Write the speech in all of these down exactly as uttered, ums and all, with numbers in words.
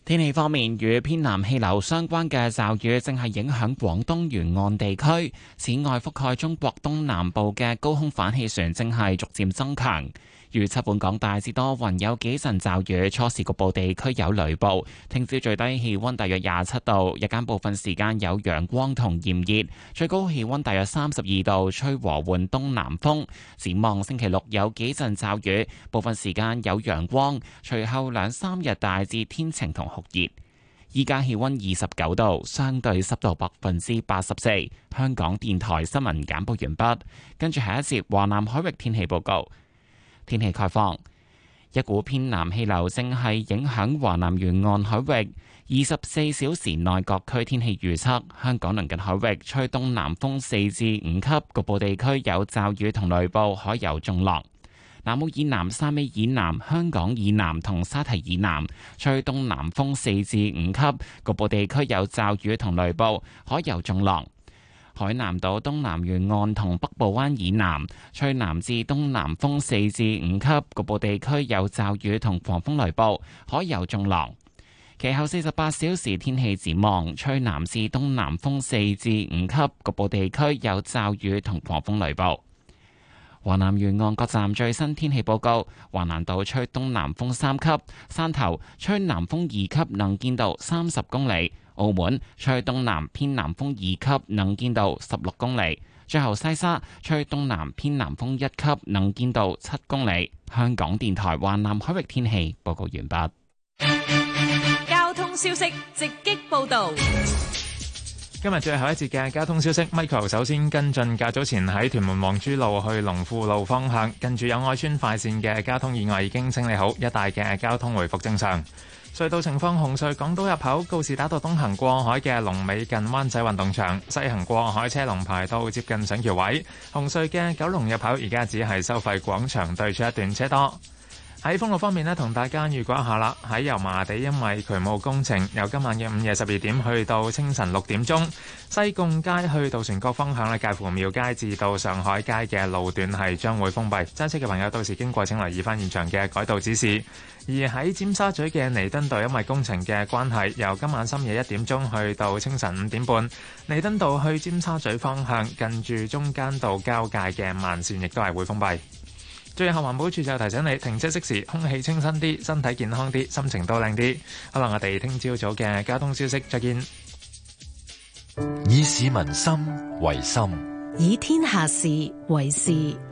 天氣方面，與偏南氣流相關嘅驟雨正係影響廣東沿岸地區。此外，覆蓋中國東南部嘅高空反氣旋正係逐漸增強。預測本港大致多雲，有幾陣驟雨，初時局部地區有雷暴。聽朝最低氣溫大約廿七度，日間部分時間有陽光同炎熱，最高氣溫大約三十二度，吹和緩東南風。展望星期六有幾陣驟雨，部分時間有陽光，隨後兩三日大致天晴同酷熱。依家氣溫二十九度，相對濕度百分之八十四。香港電台新聞簡報完畢，跟住下一節華南海域天氣報告。天氣概況，一股偏南氣流正係影響華南沿岸海域。二十四小時內各區天氣預測：香港鄰近海域吹東南風四至五級，局部地區有驟雨同雷暴，海有中浪。南澳以南、汕尾以南、香港以南同沙堤以南吹東南風四至五級，局部地區有驟雨同雷暴，海有中浪。海南島東南沿岸同北部灣以南吹南至東南風四至五級，局部地區有驟雨同狂風雷暴，海有中浪。其後四十八小時天氣展望，吹南至東南風四至五級，局部地區有驟雨同狂風雷暴。華南沿岸各站最新天氣報告：華南島吹東南風三級，汕頭吹南風二級，能見度三十公里。澳門吹東南偏南風二級，能見度十六公里。最後西沙吹東南偏南風一級，能見度七公里。香港電台華南海域天氣報告完畢。 交通消息直擊報道。 今日最後一節嘅交通消息 ，Michael 首先跟進較早前喺屯門皇珠路去龍富路方向，近住友愛邨快線嘅交通意外已經清理好，一帶嘅交通回復正常。隧道情況：紅隧港島入口告士打道東行過海嘅龍尾近灣仔運動場，西行過海車龍排到接近上橋位。紅隧嘅九龍入口而家只係收費廣場對出一段車多。喺封路方面呢，同大家預告一下啦。喺油麻地因為渠務工程，由今晚嘅午夜十二點去到清晨六點鐘，西貢街去渡船角方向呢，介乎廟街至到上海街嘅路段係將會封閉。揸車嘅朋友到時經過請留意翻現場嘅改道指示。而喺尖沙咀嘅彌敦道，因為工程嘅關係，由今晚深夜一點鐘去到清晨五點半，彌敦道去尖沙咀方向近住中間道交界嘅慢線亦都係會封閉。最後環保署就提醒你停車熄匙，空氣清新啲，身體健康啲，心情都靚啲。好啦，我哋聽朝早嘅交通消息再見。 以市民心為心， 以天下事為事。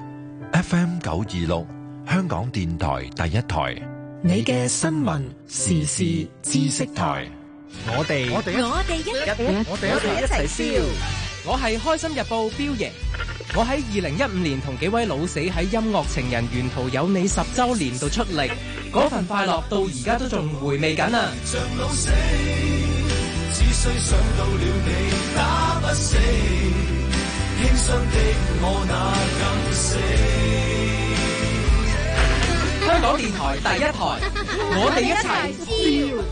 F M 九二六，香港電台第一台， 你嘅新聞時事知識台。 我哋我哋我哋一我哋一齊笑。我係開心日報標爺。我喺二零一五年同幾位老死喺音樂情人沿途有你十週年度出力，嗰份快樂到而家都仲回味緊啊！像老死，只需想到了你打不死，輕傷的我那更死。香港電台第一台，我哋一齊笑。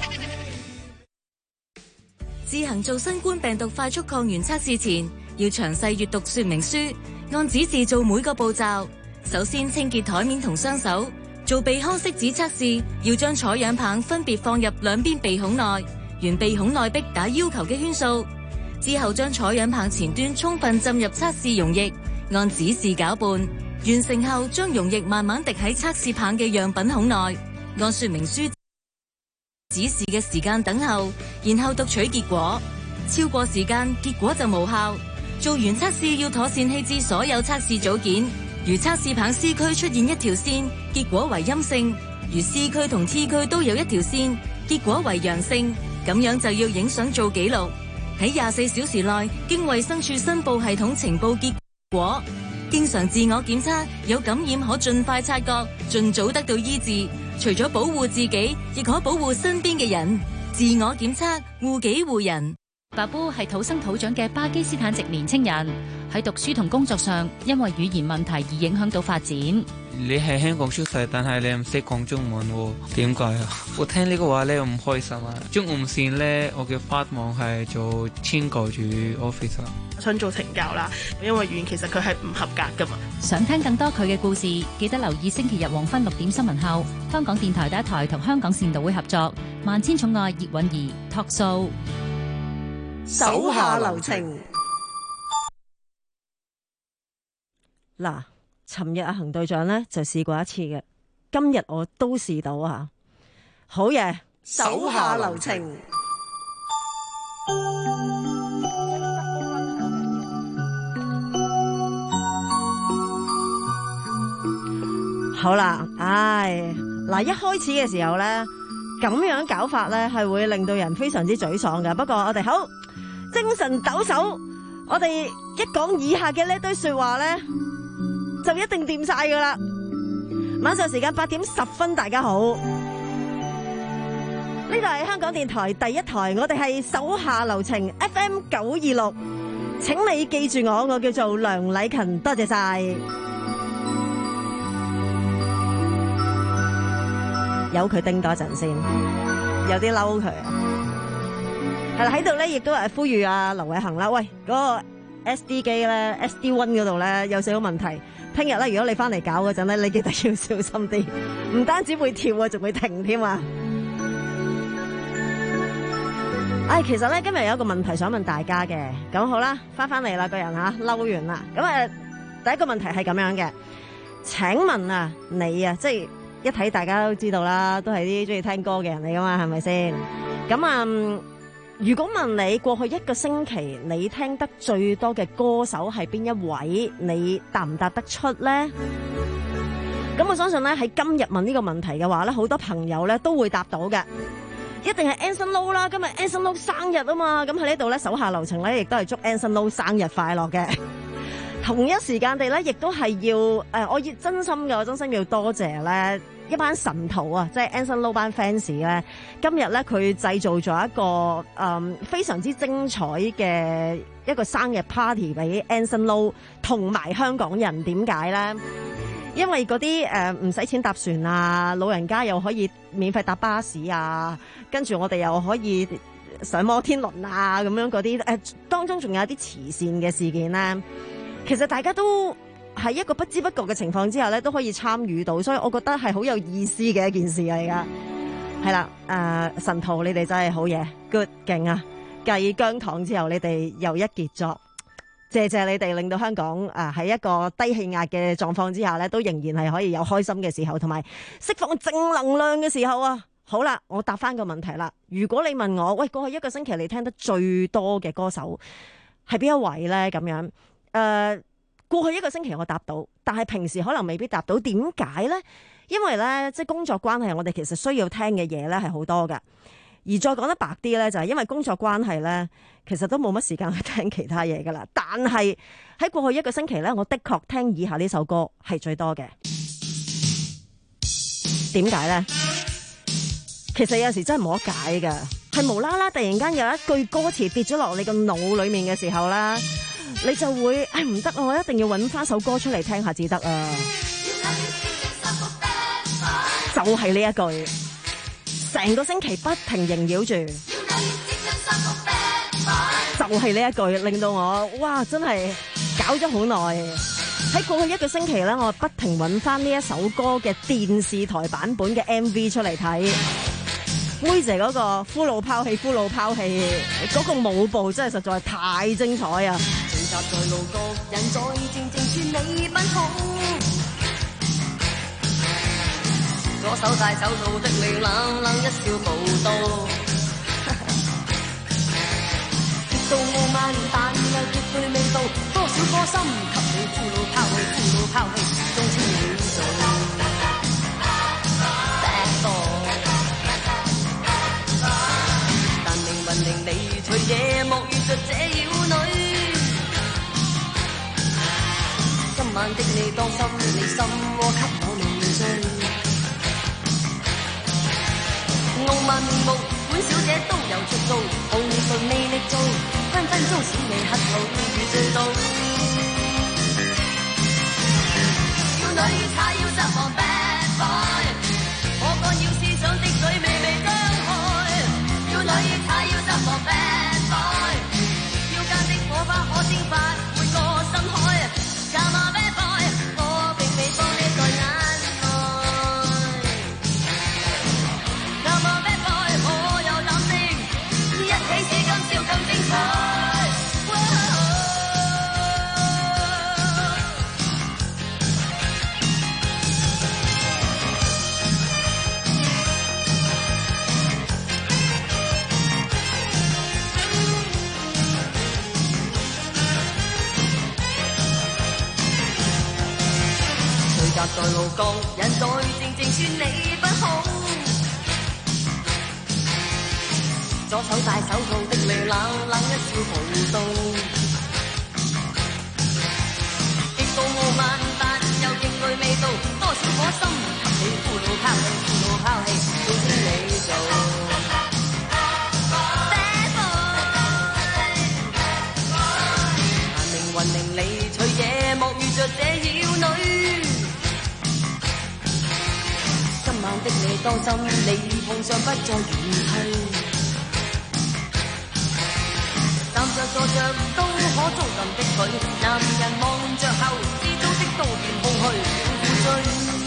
自行做新冠病毒快速抗原測試前，要詳細閱讀說明書，按指示做每個步驟。首先清潔台面同雙手。做鼻腔拭子測試，要將採樣棒分別放入兩邊鼻孔內，沿鼻孔內壁打要求嘅圈數。之後將採樣棒前端充分浸入測試溶液，按指示攪拌。完成後，將溶液慢慢滴喺測試棒嘅樣品孔內，按說明書指示嘅時間等候，然後讀取結果。超過時間，結果就無效。做完測試要妥善棄置所有測試組件。如測試棒 C 區出現一條線，結果為陰性；如 C 區同 T 區都有一條線，結果為陽性。咁樣就要影相做記錄，喺廿四小時內經衛生署申報系統呈報結果。經常自我檢測，有感染可盡快察覺，盡早得到醫治。除咗保護自己，亦可保護身邊嘅人。自我檢測，護己護人。 巴布係土生土長嘅巴基斯坦籍年青人，喺讀書同工作上因為語言問題而影響到發展。 你喺香港出世，但係你唔識講中文喎，點解啊？我聽呢個話咧，我唔開心啊！中午線咧，我嘅發望係做簽購主 officer， 想做懲教啦，因為語言其實佢係唔合格噶嘛。 想聽更多佢嘅故事，記得留意星期日黃昏六點新聞後，香港電台第一台同香港善導會合作萬千寵愛葉韻儀托數， 手下留情。嗱，尋日阿恒隊長咧就試過一次嘅，今日我都試到啊！好嘢，手下留情。好啦，唉，嗱，一開始嘅時候咧，咁樣搞法咧係會令到人非常之沮喪嘅。不過我哋好精神抖擻，我哋一講以下嘅呢堆說話咧，就一定掂晒噶啦。晚上時間八點十分，大家好，呢度係香港電台第一台，我哋係手下留情 F M 九二六，請你記住我，我叫做梁禮勤，多謝晒。由佢叮多陣先，有啲嬲佢啊！係啦，喺度咧，亦都係呼籲阿劉偉恒啦。喂，嗰、那個 S D 機咧 ，S D One 嗰度咧有少少問題。聽日咧，如果你翻嚟搞嗰陣咧，你記得要小心啲，唔單止會跳啊，仲會停添啊！唉，其實咧今日有一個問題想問大家嘅，咁好啦，翻翻嚟啦，個人吓嬲完啦。咁啊，第一個問題係咁樣嘅，請問啊，你啊，即係。一睇大家都知道啦，都係啲中意聽歌嘅人嚟噶嘛，係咪先？咁啊、嗯，如果問你過去一個星期你聽得最多嘅歌手係邊一位，你答唔答得出呢？咁我相信咧喺今日問呢個問題嘅話咧，好多朋友咧都會答到嘅，一定係 Anson Lo 啦。今日 Anson Lo 生日啊嘛，咁喺呢度咧手下留情咧，亦都係祝 Anson Lo 生日快樂嘅。同一時間地咧，亦都係要誒、呃，我要真心嘅，我真心要多謝咧一班神徒啊，即係 Anson Lo 班 fans 咧。今日咧佢製造咗一個誒、嗯、非常之精彩嘅一個生日 party 俾 Anson Lo 同埋香港人。點解咧？因為嗰啲誒唔使錢搭船啊，老人家又可以免費搭巴士啊，跟住我哋又可以上摩天輪啊，咁樣嗰啲誒，當中仲有啲慈善嘅事件咧。其實大家都喺一個不知不覺嘅情況之下咧，都可以參與到，所以我覺得係好有意思嘅一件事嚟噶。係啦，誒、呃，神徒你哋真係好嘢 ，good 勁啊！繼姜糖之後，你哋又一傑作，謝謝你哋令到香港誒喺、呃、一個低氣壓嘅狀況之下咧，都仍然係可以有開心嘅時候，同埋釋放正能量嘅時候啊！好啦，我答翻個問題啦。如果你問我，喂，過去一個星期你聽得最多嘅歌手係邊一位咧？咁樣。誒、uh, 過去一個星期我答到，但係平時可能未必答到。點解呢？因為咧，即係工作關係，我哋其實需要聽嘅嘢咧係好多噶。而再講得白啲咧，就係、是、因為工作關係咧，其實都冇乜時間去聽其他嘢噶啦。但係喺過去一個星期咧，我的確聽以下呢首歌係最多嘅。點解呢？其實有時真係冇得解噶，係無啦啦突然間有一句歌詞跌咗落你個腦裏面嘅時候啦。你就會誒唔得啊！我一定要揾翻首歌出嚟聽下至得啊！就係呢一句，成個星期不停縈繞住，就係呢一句令到我哇真係搞咗好耐。喺過去一個星期咧，我不停揾翻呢一首歌嘅電視台版本嘅 M V 出嚟睇。妹姐嗰個俘虜拋棄，俘虜拋棄嗰個舞步真係實在太精彩啊！在路角人在靜靜說你奔跑，左手戴手套的你冷冷一笑報道，極度傲慢但又絕對味道，多少顆心給你俘虜拋棄，俘虜拋棄，終稱你做 bad boy， 但命運令你隨夜幕遇着這妖女。今晚的你當心，你心窩給我弄醉。傲慢面目，本小姐都有出招，好你順魅力做，分分鐘使你乞討與醉倒。要女她要執望 bad boy， 我幹要思想的嘴微微張開。要女她要執望 bad boy， 要間的火花可蒸發每個深海。Come on bad boy， 我並未放你在眼內。Come on bad boy， 我各人在靜靜說你不好。左手戴手套的你冷冷一笑無道，極度傲慢但又極具味道，多少顆心給你俘虜拋棄，俘虜拋棄，到稱你做。難明雲明離隨夜幕遇着這妖女，今晚的你當心，你碰上不再遠去。站着坐着都可捉緊的佢，男人望着後，知足的都變空虛苦追。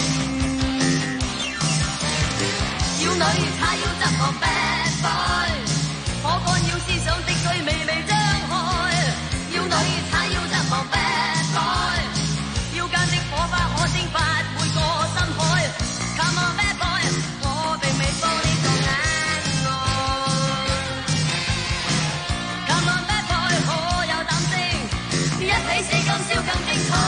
妖女她要執我 bad boy， 可幹要思想的佢微微張開。妖女她要執我 bad boy， 腰間的火花可蒸發每個深海。Come on bad boy， 我並未放你做眼愛。Come on bad boy， 可有膽聲，一起死今宵更精彩。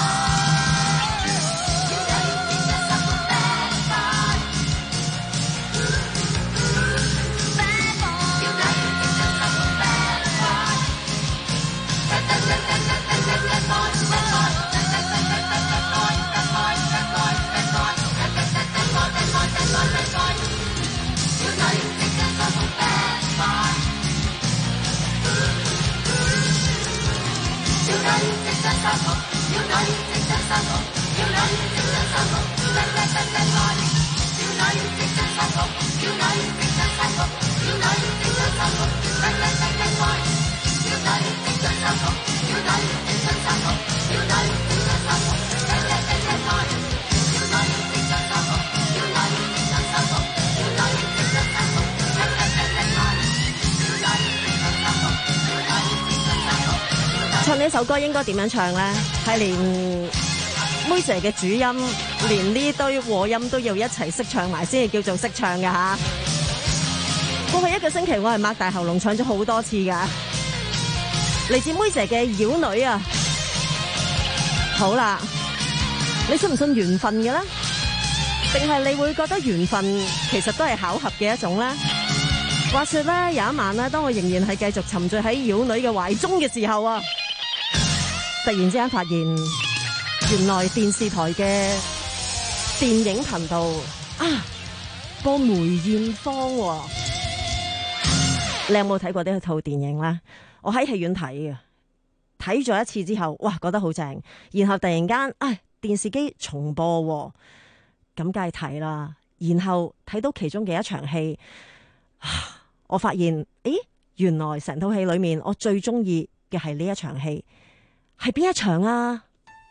唱呢首歌應該點樣唱呢？係連妹姐嘅主音，連呢堆和音都要一齊識唱埋先至叫做識唱㗎吓。過去一個星期我係擘大喉嚨唱咗好多次㗎，嚟自妹姐嘅妖女啊！好啦，你信唔信緣分嘅咧？定係你會覺得緣分其實都係巧合嘅一種咧？話說咧，有一晚咧，當我仍然係繼續沉醉喺妖女嘅懷中嘅時候啊，突然之間發現，原來電視台嘅電影頻道啊播梅艷芳喎。你有冇睇過呢一套電影咧？我喺戲院睇嘅，睇咗一次之後，哇，覺得好正。然後突然間，唉，電視機重播喎，咁梗係睇啦。然後睇到其中嘅一場戲，我發現，誒，原來成套戲裏面我最中意嘅係呢一場戲。係邊一場啊？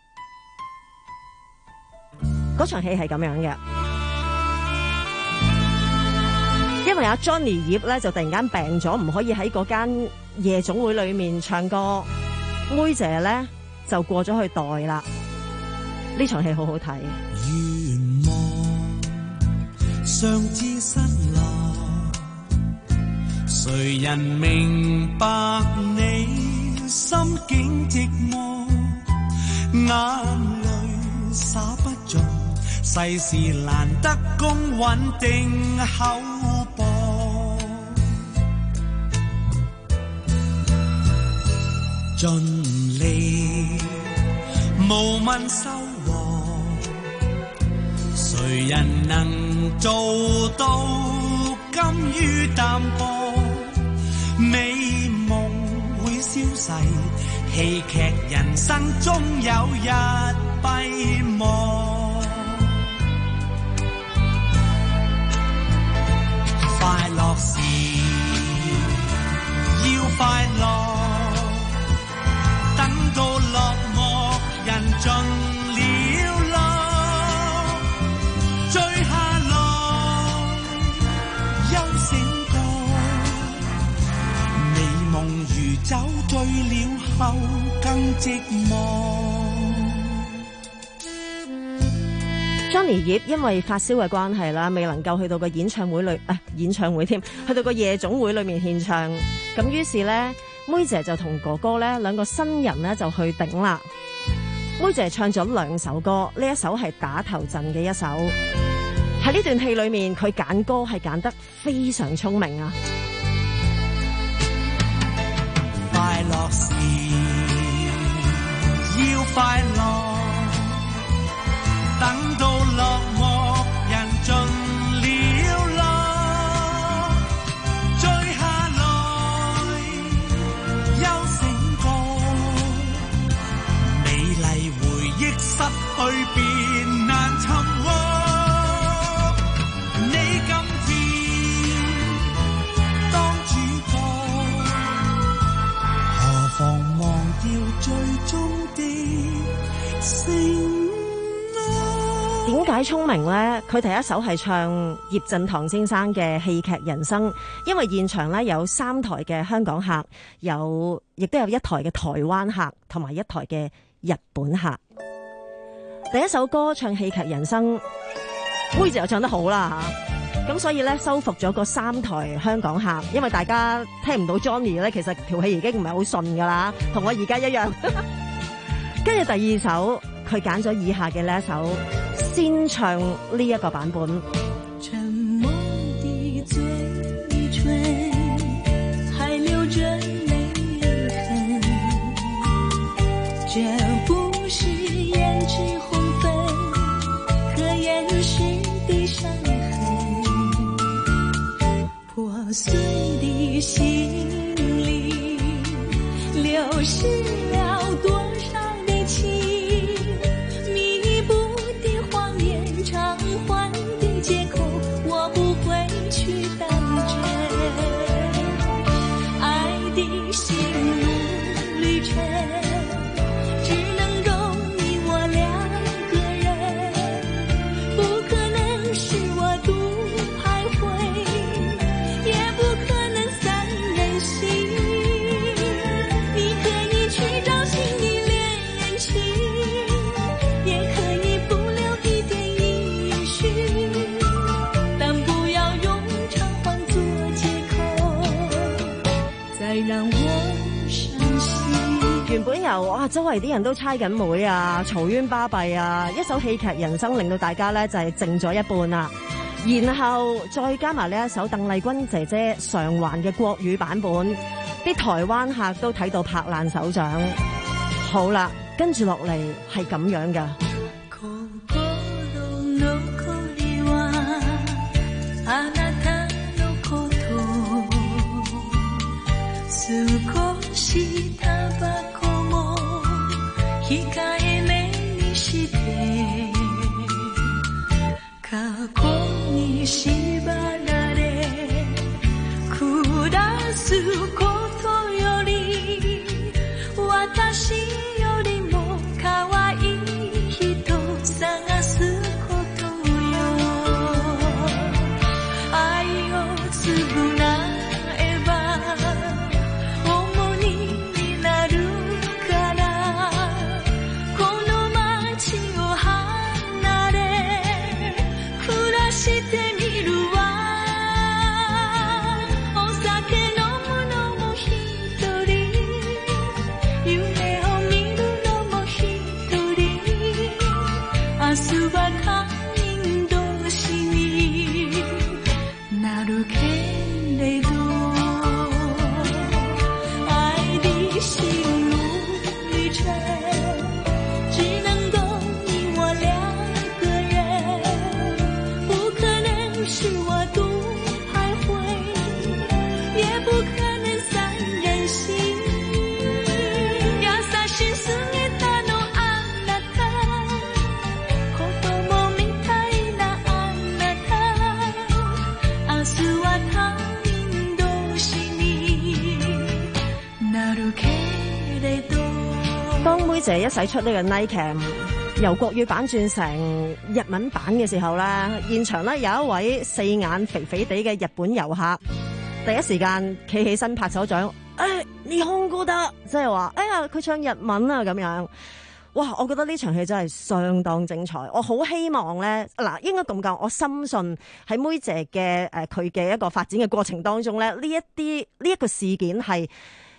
嗰場戲係咁樣嘅，因為阿 Johnny 葉咧就突然間病咗，唔可以喺嗰間夜總會裏面唱歌，妹姐咧就過咗去代啦。呢場戲好好睇。 願望上至失落，誰人明白你心境寂寞，眼淚灑不盡，世事難得公穩定厚薄，盡力無問收穫，誰人能做到甘於淡薄，美夢消逝，戲劇人生終有日閉幕。快樂時要快樂，等到落寞人盡了落，追下來休醒過，美夢如酒醉了後更寂寞。 Johnny 葉因為發燒嘅關係啦，未能夠去到個演唱會裏，誒、啊、演唱會添，去到個夜總會裏面獻唱。咁於是咧，妹姐就同哥哥咧兩個新人咧就去頂啦。 妹姐唱咗兩首歌，呢一首係打頭陣嘅一首。喺呢段戲裏面，佢揀歌係揀得非常聰明啊！ 快樂時要快樂，等到落寞人盡了落，追下來休醒過，美麗回憶失去便難尋獲。 點解聰明呢？佢第一首係唱葉振棠先生嘅戲劇人生，因為現場咧有三台嘅香港客，有亦都有一台嘅台灣客，同埋一台嘅日本客。第一首歌唱戲劇人生，妹姐又唱得好啦吓，咁所以咧收復咗個三台香港客，因為大家聽唔到 Johnny 咧，其實條戲已經唔係好順噶啦，同我而家一樣。跟住第二首，佢揀咗以下嘅呢一首，先唱呢一個版本。 沉默的嘴唇還留着淚痕，這不是胭脂紅粉和眼神的傷痕，破碎的心裡流失了多少的情，彌補的謊言，償還的借口，我不會去當真。愛的心路旅程，只能夠你我兩個人，不可能是我獨徘徊，也不可能三人行。你可以去找新的戀人情，也可以不留一點音訊，但不要用償還做借口，再讓我傷心。 原本由哇周圍啲人都猜緊妹啊，嘈冤巴閉啊，一首戲劇人生令到大家咧就係靜咗一半啦。然後再加埋呢一首鄧麗君姐姐償還嘅國語版本，啲台灣客都睇到拍爛手掌。好啦，跟住落嚟係咁樣噶。妹姐一使出呢個 Night Cam 由國語版轉成日文版嘅時候咧，現場咧有一位四眼肥肥地嘅日本遊客，第一時間企起身拍手掌，誒你看過得，即係話，哎呀佢唱日文啊咁樣。哇！我覺得呢場戲真係相當精彩，我好希望咧，嗱應該咁講，我深信喺妹姐嘅誒佢嘅一個發展嘅過程當中咧，呢一啲呢一個事件係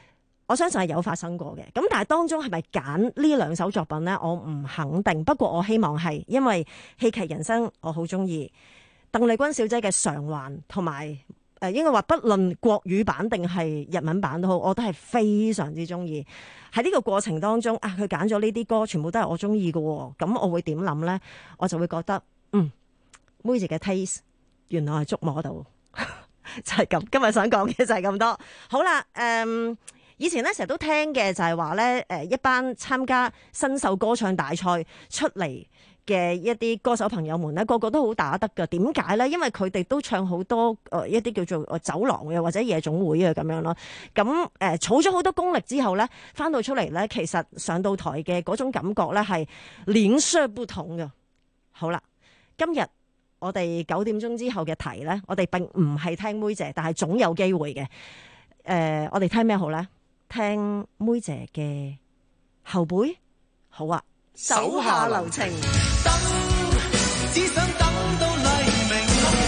我相信係有發生過嘅。咁但係當中係咪揀呢兩首作品呢？我唔肯定。不過我希望係，因為戲劇人生我好中意鄧麗君小姐嘅償還，同埋誒應該話不論國語版定係日文版都好，我都係非常之中意。喺呢個過程當中啊，佢揀咗呢啲歌，全部都係我中意嘅喎。咁我會點諗呢？我就會覺得嗯，妹姐嘅 taste 原來係觸摸到，就係咁。今日想講嘅就係咁多。好啦，誒、嗯。以前咧成日都聽嘅就係話咧，誒一班參加新秀歌唱大賽出嚟嘅一啲歌手朋友們咧，個個都好打得㗎。點解咧？因為佢哋都唱好多誒一啲叫做酒廊嘅或者夜總會啊咁樣咯。咁誒儲咗好多功力之後咧，翻到出嚟咧，其實上到台嘅嗰種感覺咧係臉色不同嘅。好啦，今日我哋九點鐘之後嘅題咧，我哋並唔係聽妹姐，但係總有機會嘅。誒、呃，我哋聽咩好咧？聽妹姐嘅後輩好啊，手下留情。 等，只想等到黎明。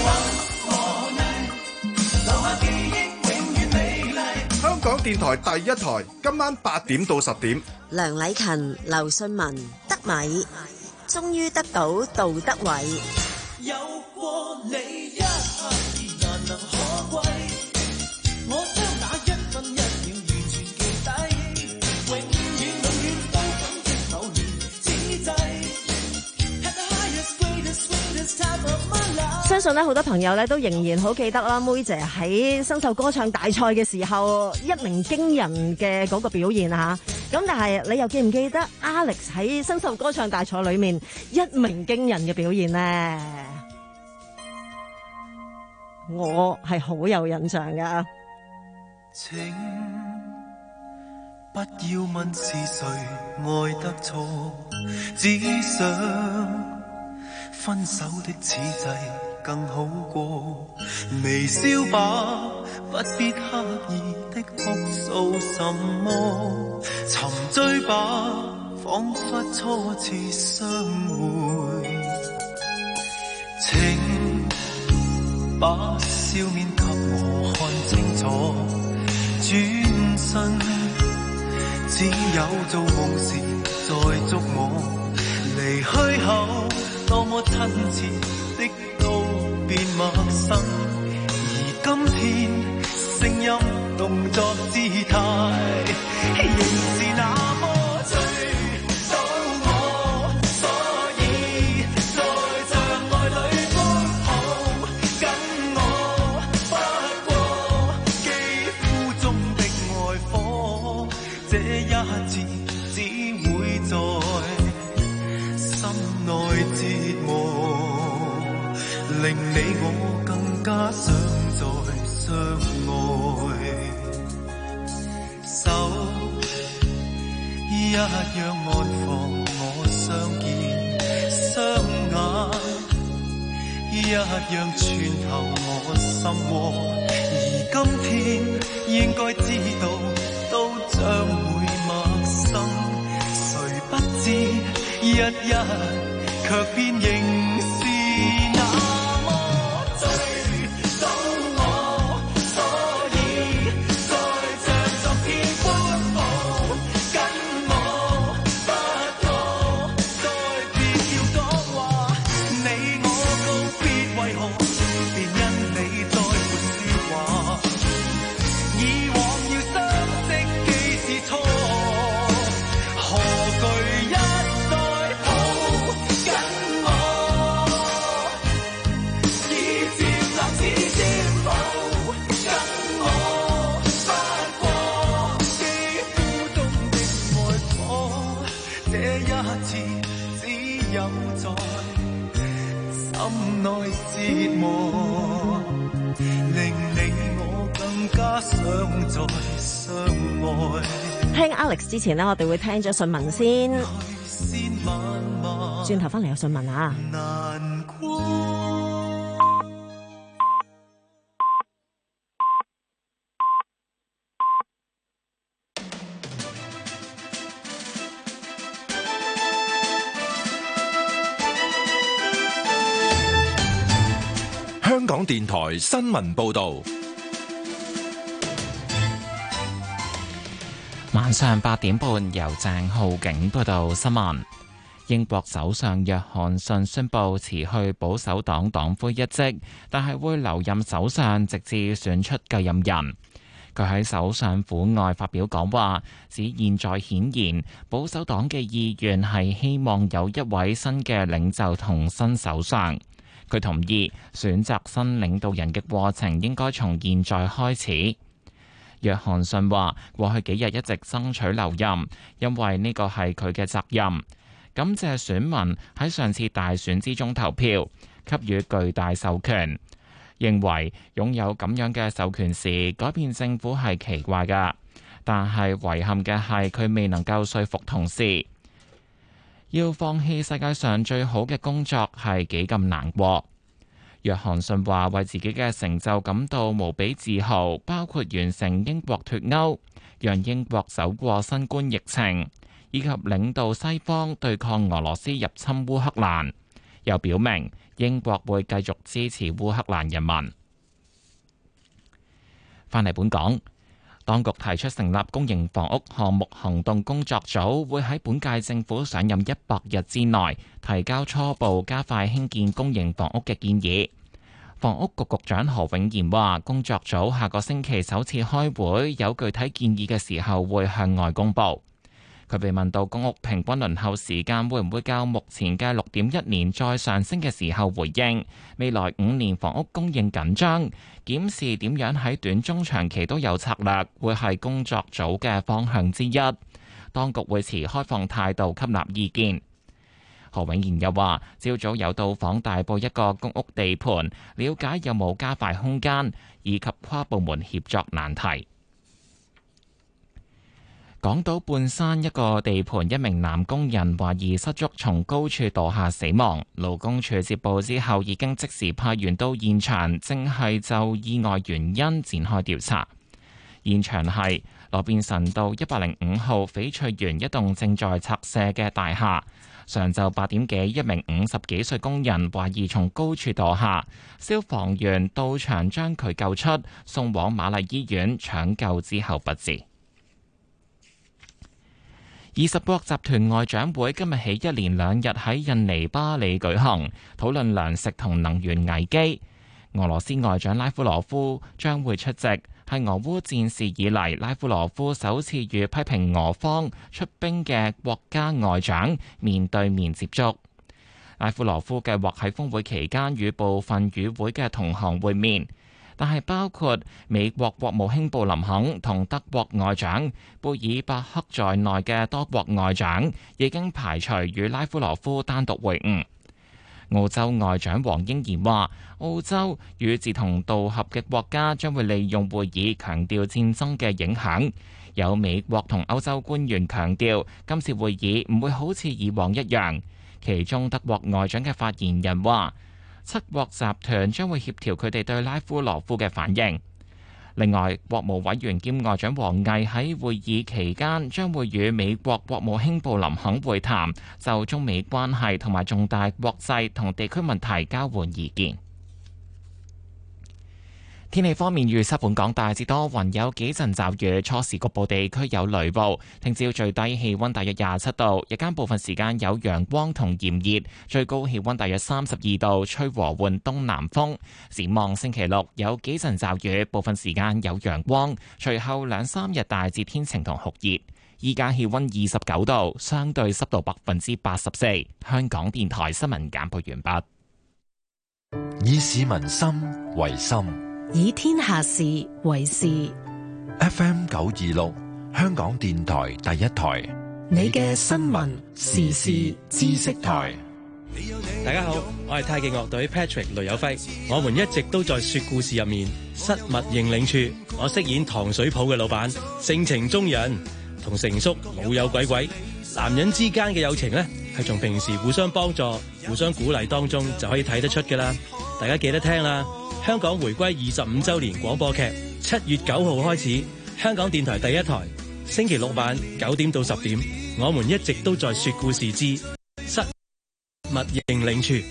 留下記憶永遠美麗。香港電台第一台，今晚八點到十點。 梁禮勤、劉信文、德米，終於得到杜德偉。 有過你一刻難能可貴，我將那一分一秒完全記低，永遠永遠都感激某年此際。At the highest greatest sweetest time of my life。 相信咧好多朋友咧都仍然好記得啦，妹姐喺新秀歌唱大賽嘅時候一鳴驚人嘅嗰個表現啊！咁但係你又記唔記得 Alex 喺新秀歌唱大賽裏面一鳴驚人嘅表現呢？我係好有印象噶。 請不要問是誰愛得錯，只想分手的此際更好過。微笑吧，不必刻意的哭訴什麼，沉醉吧，彷彿初次相會。請把笑面給我看清楚，轉身只有做夢時再觸摸，離去後多麼親切的都變陌生，而今天聲音動作姿態仍是那麼最到我，所以在障礙裏奔跑，跟我不過肌膚中的愛火，這一次只會在心內折磨，令你我更加想再相愛。手一樣安放我相見，雙眼一樣穿透我心窩，而今天應該知道都將會陌生，誰不知一一卻偏仍是那麼醉到我，所以在像昨天般好，跟我不過再別要講話，你我告別為何，便因你再沒說話，以往要相識既是錯，何懼一再抱緊我，已接納似佔寶，跟我不過肌膚中的愛火，這一次只有在心內折磨，令你我更加想再相愛。 聽 Alex 之前呢，我哋會聽咗信文先，轉頭翻嚟有信文啊。 難過香港電台新聞報道。 晚上八點半，由鄭浩景報道新聞。英國首相約翰遜宣布辭去保守黨黨魁一職，但係會留任首相，直至選出繼任人。佢喺首相府外發表講話，指現在顯然保守黨嘅意願係希望有一位新嘅領袖同新首相。佢同意選擇新領導人嘅過程應該從現在開始。約翰遜話：過去幾日一直爭取留任，因為呢個係佢嘅責任。感謝選民喺上次大選之中投票，給予巨大授權。認為擁有咁樣嘅授權時，改變政府係奇怪㗎。但係遺憾嘅係佢未能夠說服同事。要放棄世界上最好嘅工作係幾咁難過。約翰遜話：為自己嘅成就感到無比自豪，包括完成英國脫歐，讓英國走過新冠疫情，以及領導西方對抗俄羅斯入侵烏克蘭。又表明英國會繼續支持烏克蘭人民。返嚟本港，當局提出成立公營房屋項目行動工作組，會喺本屆政府上任一百日之內提交初步加快興建公營房屋嘅建議。房屋局局長何永賢話，工作組下個星期首次開會，有具體建議嘅時候會向外公佈。佢被問到公屋平均輪候時間會唔會較目前嘅六點一年再上升嘅時候，回應未來五年房屋供應緊張，檢視點樣喺短中長期都有策略，會係工作組嘅方向之一。當局會持開放態度吸納意見。何永賢又話，朝早有到訪大埔一個公屋地盤，了解有冇加快空間，以及跨部門協作難題。港島半山一個地盤，一名男工人懷疑失足從高處墮下死亡。勞工處接報之後，已經即時派員到現場，正係就意外原因展開調查。現場係羅便臣道一百零五號翡翠園一棟正在拆卸嘅大廈。上晝八點幾，一名五十幾歲工人懷疑從高處墮下，消防員到場將佢救出，送往瑪麗醫院搶救之後不治。二十國集團外長會今日起一連兩日喺印尼巴里舉行，討論糧食同能源危機。俄羅斯外長拉夫羅夫將會出席，係俄烏戰事以嚟拉夫羅夫首次與批評俄方出兵嘅國家外長面對面接觸。拉夫羅夫計劃喺峰會期間與部分與會嘅同行會面。但係包括美國國務卿布林肯同德國外長貝爾伯克在內嘅多國外長已經排除與拉夫羅夫單獨會晤。澳洲外長黃英賢話，澳洲與志同道合嘅國家將會利用會議強調戰爭嘅影響。有美國同歐洲官員強調，今次會議唔會好似以往一樣。其中德國外長嘅發言人話，七國集團將會協調佢哋對拉夫羅夫嘅反應。另外，國務委員兼外長王毅喺會議期間將會與美國國務卿布林肯會談，就中美關係同埋重大國際同地區問題交換意見。天氣方面，預測本港大致多雲，有幾陣驟雨，初時局部地區有雷暴。聽朝最低氣溫大約廿七度，日間部分時間有陽光同炎熱，最高氣溫大約三十二度，吹和緩東南風。展望星期六有幾陣驟雨，部分時間有陽光，隨後兩三日大致天晴同酷熱。依家氣溫二十九度，相對濕度百分之八十四。香港電台新聞簡報完畢。 以市民心為心， 以天下事為事。 F M 九二六，香港電台第一台， 你嘅新聞時事知識台。 大家好，我係太極樂隊 Patrick 雷有輝。我們一直都在說故事入面，失物認領處，我飾演糖水鋪嘅老闆，性情中人，同成叔老友鬼鬼。男人之間嘅友情呢，係從平時互相幫助、互相鼓勵當中就可以睇得出㗎啦。大家記得聽啦！香港回歸二十五周年廣播劇，七月九號開始，香港電台第一台，星期六晚九點到十點，我們一直都在說故事之失物認領處。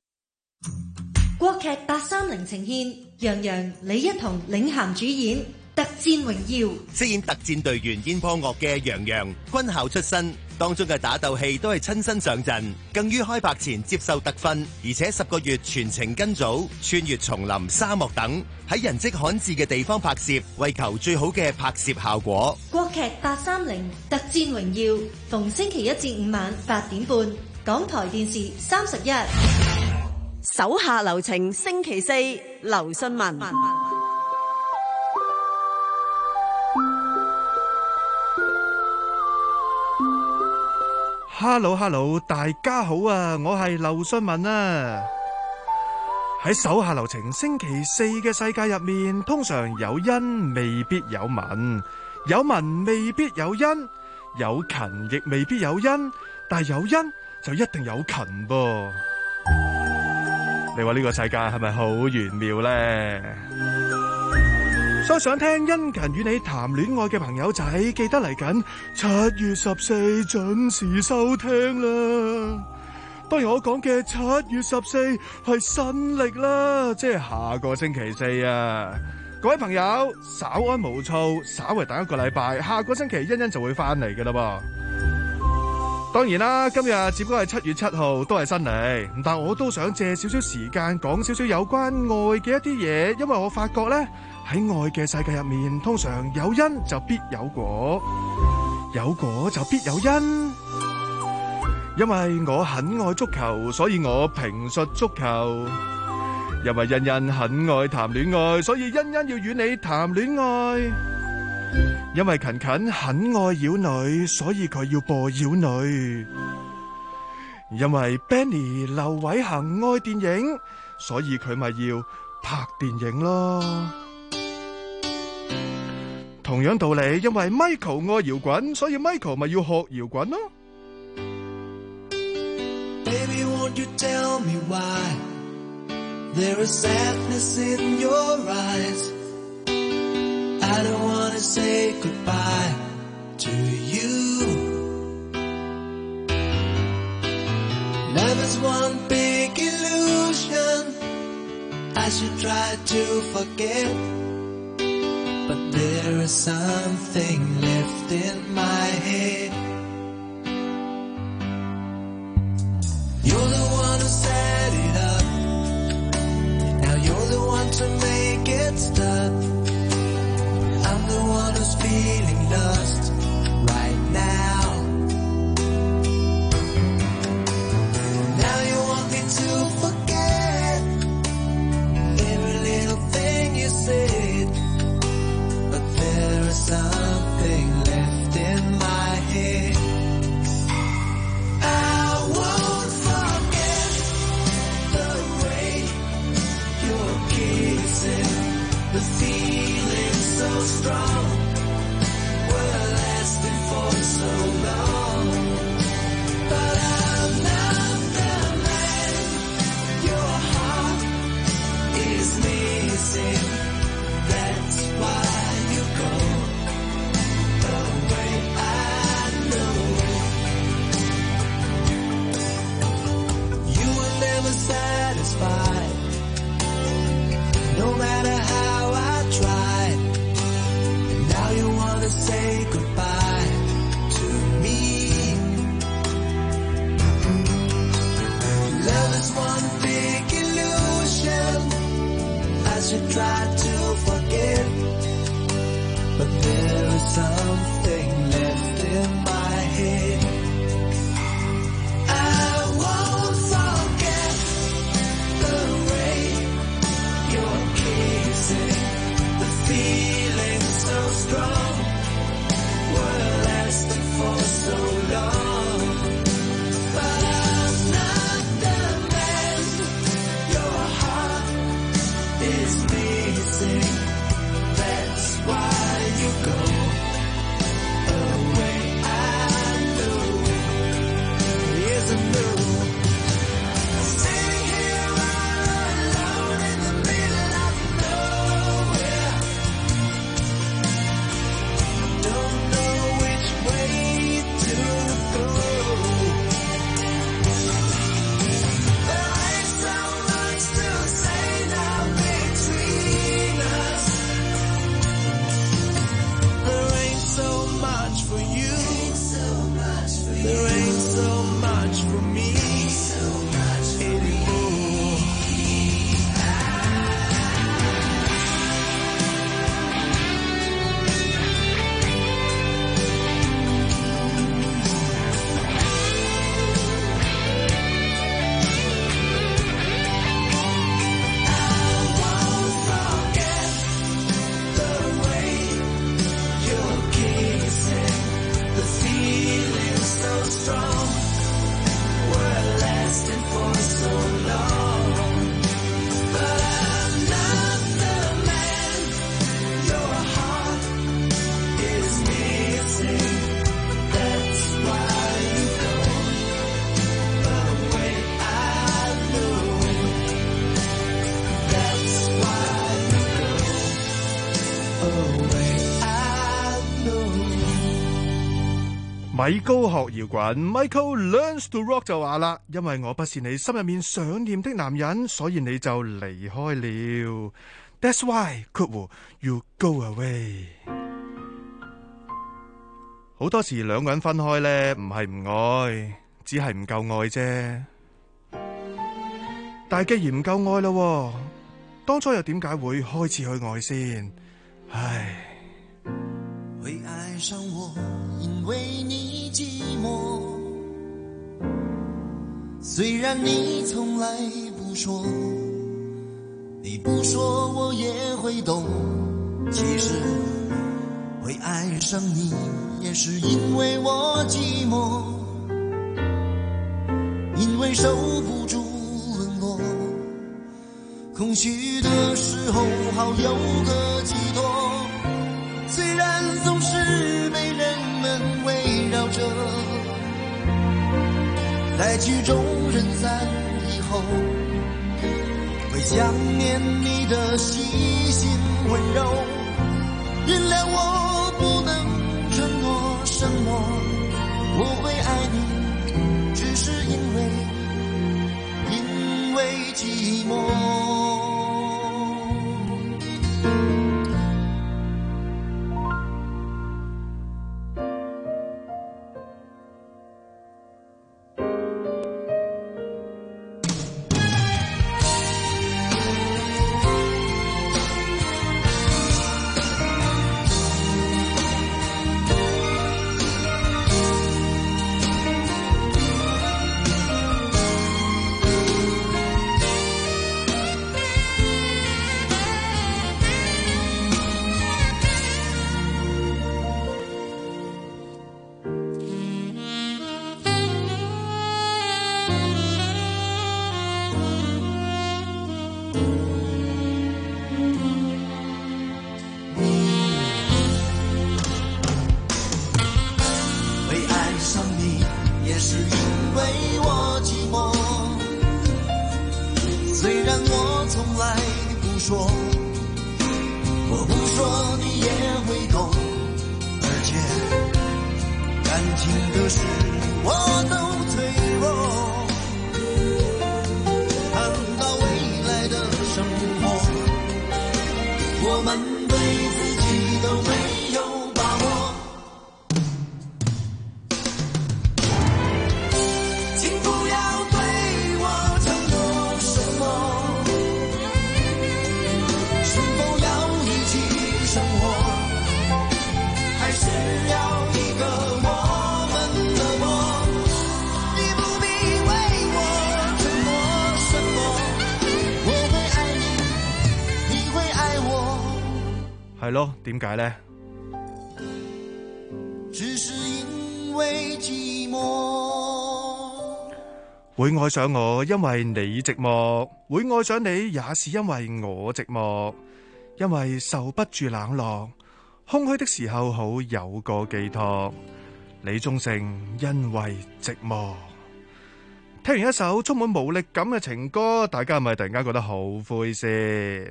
國劇八三零呈現，楊洋、李一桐領銜主演， 特戰榮耀》， 飾演特戰隊員煙波樂嘅楊洋，軍校出身，當中嘅打鬥戲都係親身上陣，更於開拍前接受特訓，而且十個月全程跟組，穿越叢林、沙漠等，喺人跡罕至嘅地方拍攝，為求最好嘅拍攝效果。 國劇八三零《特戰榮耀》，逢星期一至五晚八點半，港台電視三十一。 手下留情，星期四劉信文。 Hello Hello， 大家好啊！我係劉信文啊。喺手下留情星期四嘅世界入面，通常有因未必有文，有文未必有因，有勤亦未必有因，但係有因就一定有勤噃。你話呢個世界係咪好玄妙呢？所以想聽殷勤與你談戀愛嘅朋友仔，記得嚟緊七月十四準時收聽啦。當然我講嘅七月十四係新曆啦，即係下個星期四啊。各位朋友稍安毋躁，稍為等一個禮拜，下個星期欣欣就會翻嚟嘅啦噃。當然啦，今日只不過係七月七號，都係新曆，但我都想借少少時間講少少有關愛嘅一啲嘢，因為我發覺呢，喺愛嘅世界入面，通常有因就必有果，有果就必有因。因為我很愛足球，所以我評述足球。因為欣欣很愛談戀愛，所以欣欣要與你談戀愛。因為勤勤很愛妖女，所以佢要播妖女。因為 Benny 劉偉恒愛電影，所以佢咪要拍電影咯。同樣道理，因為 Michael 愛搖滾，所以 Michael 咪要學搖滾咯。 Baby, won't you tell me why there is sadness in your eyes? I don't wanna say goodbye to you. Love is one big illusion I should try to forget, but there is something left in my head. You're the one who set it up, now you're the one to make it stop. I'm the one who's feeling lost right now. Now you want me to forget every little thing you said, but there is something left in my head. I won't forget the way you're kissing, the feeling so strong, we're lasting for so long. But I'm not the man your heart is missing. That's why you go away. I know you were never satisfied, no matter how I tried. Now you wanna say goodbye to me. Love is one big illusion I should try to forget, but there is something left in my head. I won't forget the way you're kissing, the feeling so strong, we're lasting for so long. But I'm not the man your heart is missing. That's why you go away. I know 米高學搖滾 Michael Learns to Rock 就話啦，因為我不是你心入面想念的男人，所以你就離開了。That's why could you go away。 好多時兩個人分開呢，唔係唔愛，只係唔夠愛啫。但係既然唔夠愛咯，當初又點解會開始去愛先？唉。 會愛上我，因為你寂寞。雖然你從來不說，你不說我也會懂。其實會愛上你，也是因為我寂寞，因為守不住淪落，空虛的時候好有個寄託。雖然總是被人們圍繞着，在曲終人散以後，會想念你的細心溫柔。原諒我不能承諾什麼，我會愛你，只是因為因為寂寞。 係咯，點解呢？ 只是因為寂寞。 會愛上我，因為你寂寞；會愛上你，也是因為我寂寞。因為受不住冷落，空虛的時候好有個寄託。你忠誠，因為寂寞。聽完一首充滿無力感嘅情歌，大家係咪突然間覺得好灰先？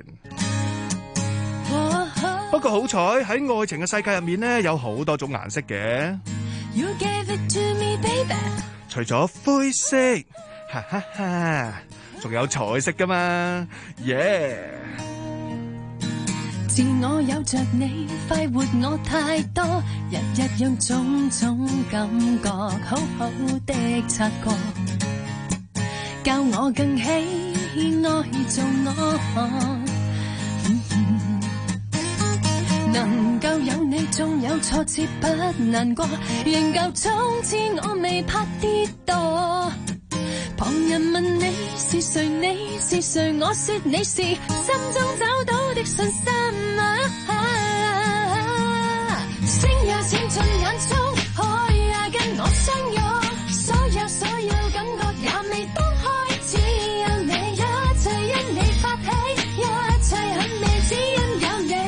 不過好彩喺愛情嘅世界入面呢，有好多種顏色嘅。 You gave it to me, baby. 除咗灰色，哈哈哈，仲有彩色噶嘛，耶、yeah！ 自我有着你，快活我太多，日日讓種種感覺好好的察覺，教我更喜愛做我。能夠有你，縱有挫折不難過，仍舊從此我未怕跌墮。旁人問你是誰，你是誰，我說你是心中找到的信心啊！星也閃進眼中，海也跟我相擁，所有所有感覺也未當開，只有你，一切因你發起，一切很美，只因有你。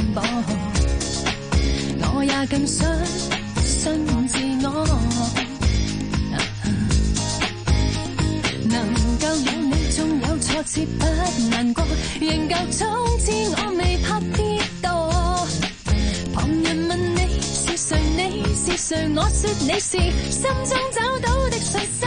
薄，我也更想信自我，能夠有你縱有挫折不難過，仍舊早知我未怕跌墮。旁人問你是誰，你是誰，我說你是心中找到的信心。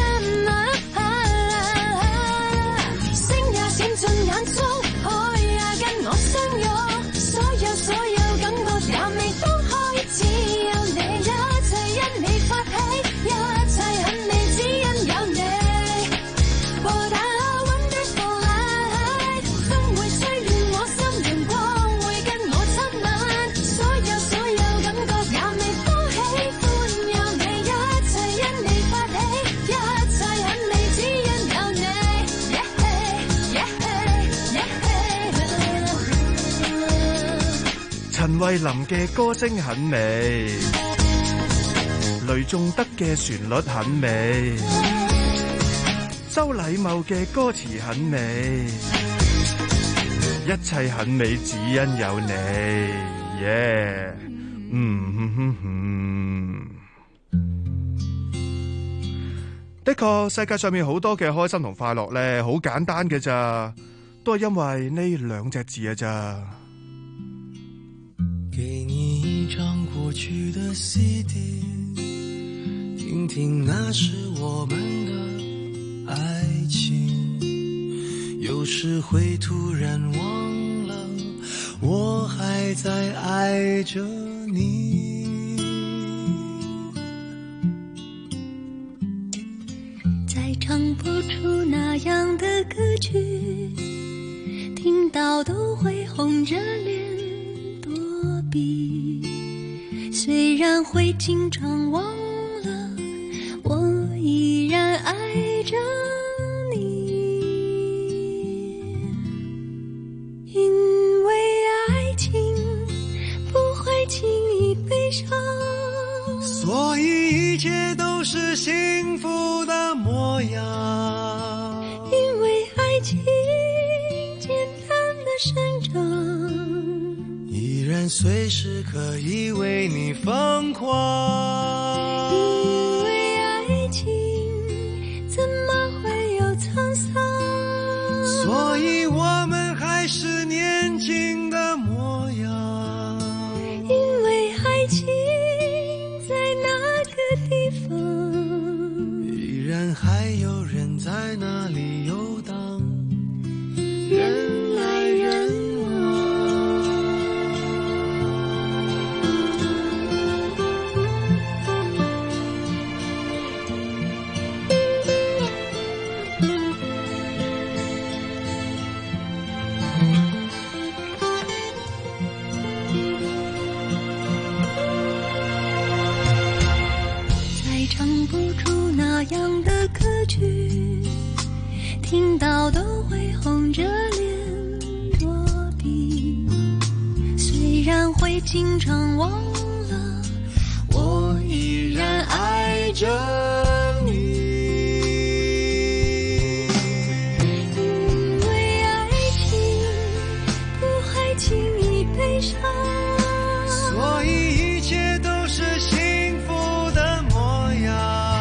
星也閃進眼中，海也跟我相擁，所有所有感覺也未分開，只有你，一切因你發起，一切很美，只因有你。What a wonderful life， 風會吹亂我心，陽光會跟我親吻，所有所有感覺也未放棄，歡有你，一切因你發起，一切很美，只因有你。 陳慧琳嘅歌聲很美，雷頌德嘅旋律很美，周禮茂嘅歌詞很美，一切很美，只因有你。耶、yeah. 嗯哼哼哼。的確，世界上面好多嘅開心同快樂咧，好簡單嘅咋，都係因為呢兩隻字嘅咋。 給你一張過去的 C D， 聽聽那是我們的愛情，有時會突然忘了我還在愛着你， 再唱不出那樣的歌曲，聽到都會紅着臉雖然會經常忘了，我依然愛着你，因為愛情不會輕易悲傷， 所以一切都是幸福的模樣， 因為愛情簡單的生長， 依然隨時可以為你瘋狂， 因為愛情怎麼會有滄桑， 所以我們還是年輕的模樣， 因為愛情在那個地方， 依然還有人在那裡遊蕩，人來人樣的歌曲，聽到都會紅着臉躲避，雖然會經常忘了，我依然愛着你，因為愛情不會輕易悲傷， 所以一切都是幸福的模樣，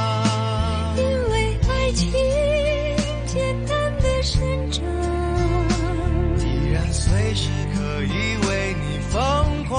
依然隨時可以為你瘋狂，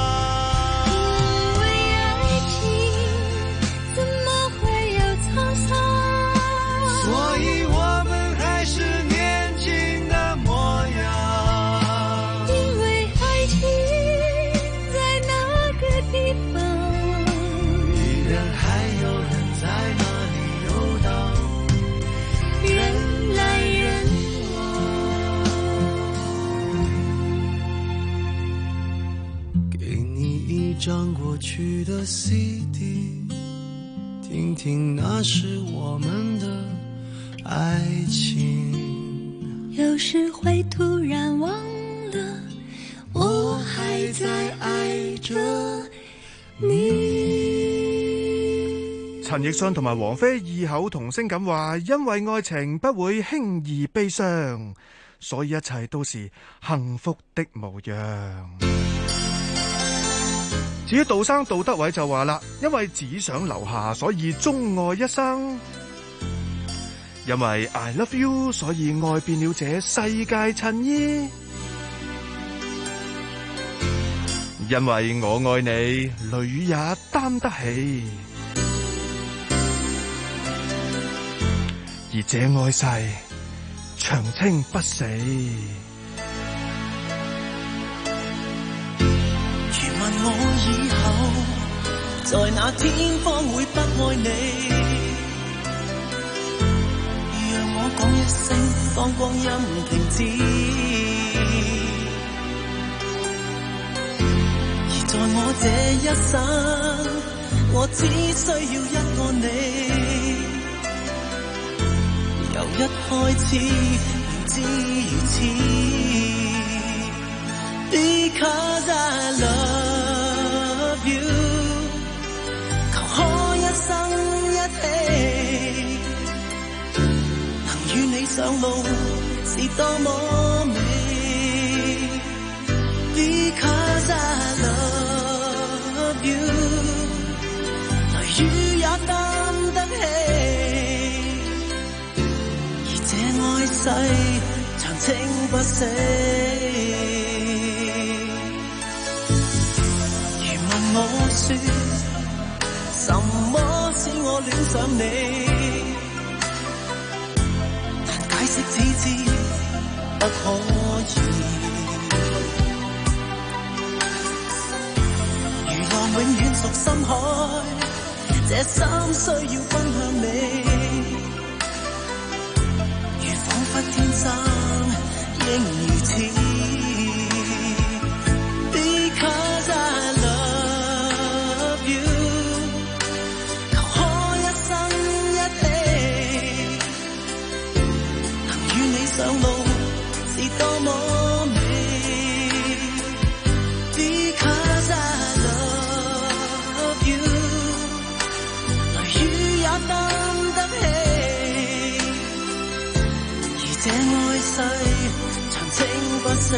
因為愛情怎麼會有滄桑， 所以我們還是年輕的模樣， 因為愛情在那個地方， 依然還有人在那裡遊蕩， 人來人張過去的 C D， 聽聽那是我們的愛情， 有時會突然忘了我還在愛着你。 陳奕迅同埋王菲異口同聲咁話，因為愛情不會輕易悲傷，所以一切都是幸福的模樣。 至於杜生杜德偉就話啦，因為只想留下，所以鍾愛一生；因為 I love you， 所以愛遍了這世界襯衣；因為我愛你，淚雨也擔得起。而這愛世，長青不死。 如問我以後在那天方會不愛你，讓我講一聲，當光陰停止。而在我這一生，我只需要一個你。由一開始便知如此 ，Because I love you， 求可一生一起，能與你上路是多麼美 ，Because I love you， 雷雨也擔得起。愛世長青不死，如問我說什麼使我戀上你，但解釋只知不可以。如浪永遠屬深海，這心需要分享你。彷彿天生應如此 ，Because I love you， 求可一生一起，能與你上路是多麼美 ，Because I love you， 雷雨也擔得起。這愛世長青不死，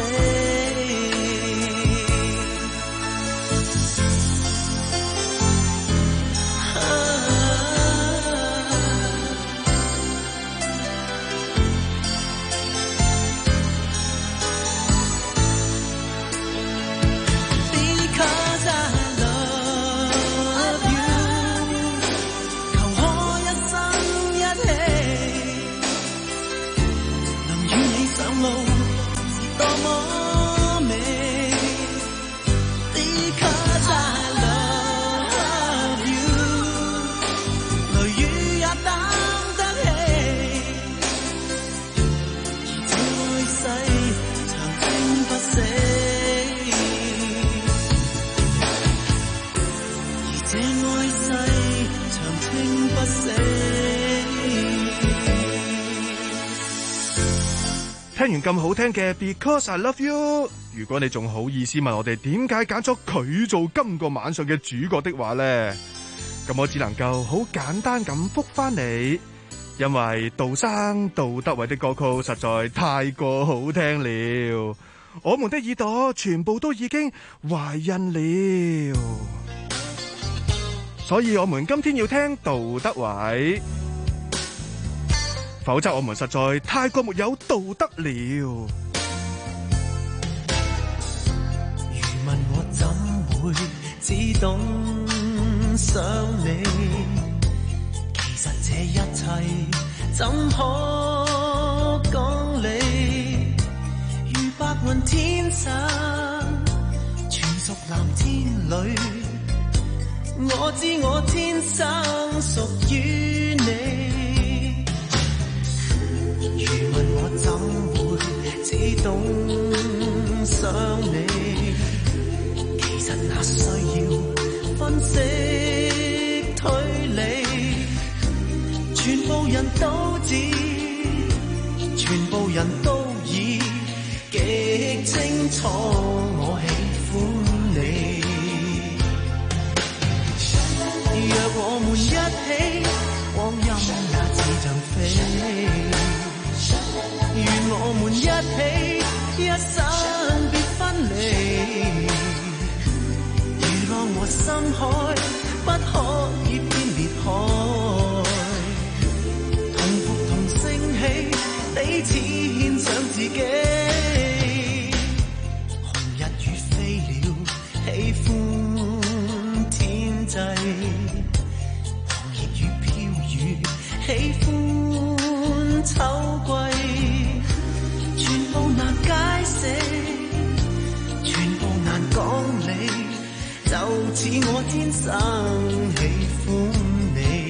聽完咁好聽嘅 Because I Love You， 如果你仲好意思問我哋點解揀咗佢做今個晚上嘅主角的話呢，咁我只能夠好簡單咁覆翻你，因為杜生杜德偉的歌曲實在太過好聽了，我們的耳朵全部都已經懷孕了，所以我們今天要聽杜德偉。否則我們實在太過沒有道德了。 如問我怎會只懂想你，其實這一切怎可講理？如白雲天上，全屬藍天裏，我知我天生屬於你。如問我怎會只懂想你，其實那需要分析推理，全部人都知，全部人都已極清楚我喜歡你。若我們一起，光陰也似像飛，願我們一起，一生別分離。如浪和深海，不可以變裂開。同伏同升起，彼此獻上自己。紅日與飛鳥，喜歡天際。紅葉與飄雨，喜歡秋季。全部難解釋，全部難講理，就似我天生喜歡你。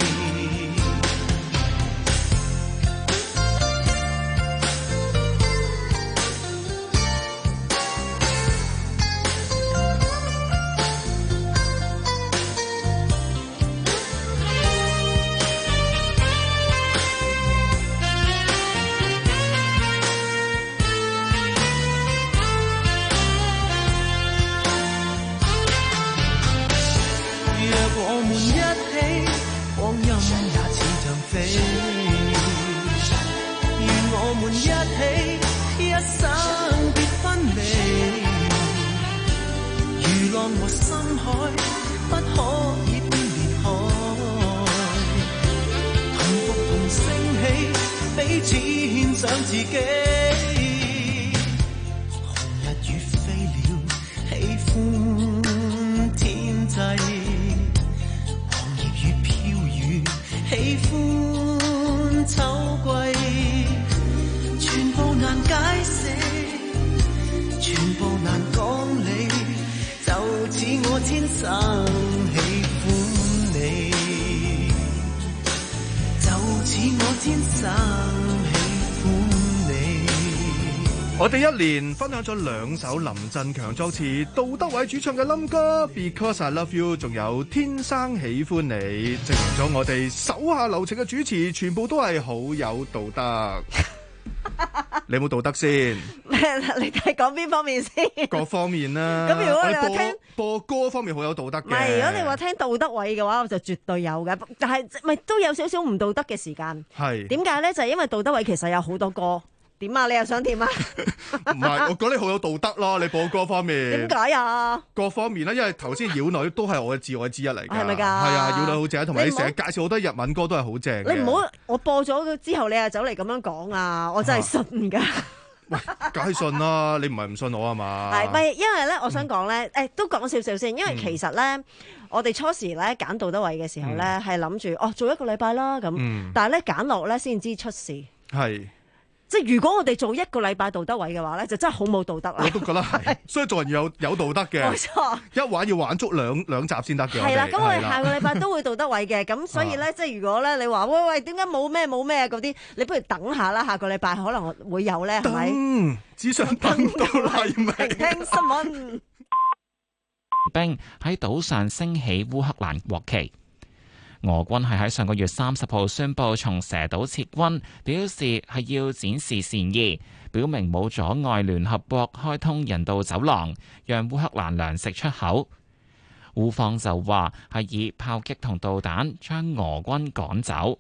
我哋一連分享咗兩首林振強作詞、杜德偉主唱嘅冧歌《Because I Love You》，仲有《天生喜歡你》，證明咗我哋手下留情嘅主持全部都係好有道德。你有冇道德先？ 你睇講邊方面先？ 各方面啦。 咁如果你話聽播歌方面好有道德嘅， 唔係，如果你話聽杜德偉嘅話，我就絕對有嘅。但係咪都有少少唔道德嘅時間？係點解咧？就係因為杜德偉其實有好多歌。點啊？你又想點啊？ 唔係，我覺得你好有道德咯。你播歌方面點解啊？各方面咧，因為頭先妖女都係我嘅摯愛之一嚟㗎。係咪㗎？係啊，妖女好正，同埋你成日介紹好多日文歌都係好正嘅。 你唔好我播咗之後，你又走嚟咁樣講啊！我真係信㗎。 喂，梗係信啦！你唔係唔信我啊嘛？ 係咪？因為咧，我想講咧，誒都講少少先。因為其實咧，我哋初時咧揀杜德偉嘅時候咧，係諗住哦做一個禮拜啦咁。但係咧揀落咧先知出事。係。即係如果我哋做一個禮拜杜德偉嘅話咧，就真係好冇道德啦。 我都覺得係，所以做人要有有道德嘅。冇錯，一玩要玩足兩兩集先得嘅。 係啦，咁我哋下個禮拜都會杜德偉嘅，咁所以咧，即係如果咧你話喂喂，點解冇咩冇咩嗰啲，你不如等下啦，下個禮拜可能會有咧，係咪？ 等，只想等到黎明。 聽新聞。 兵喺島上升起烏克蘭國旗。俄軍係喺上個月三十號宣布從蛇島撤軍，表示係要展示善意，表明冇阻礙聯合國開通人道走廊，讓烏克蘭糧食出口。烏方就話係以炮擊同導彈將俄軍趕走。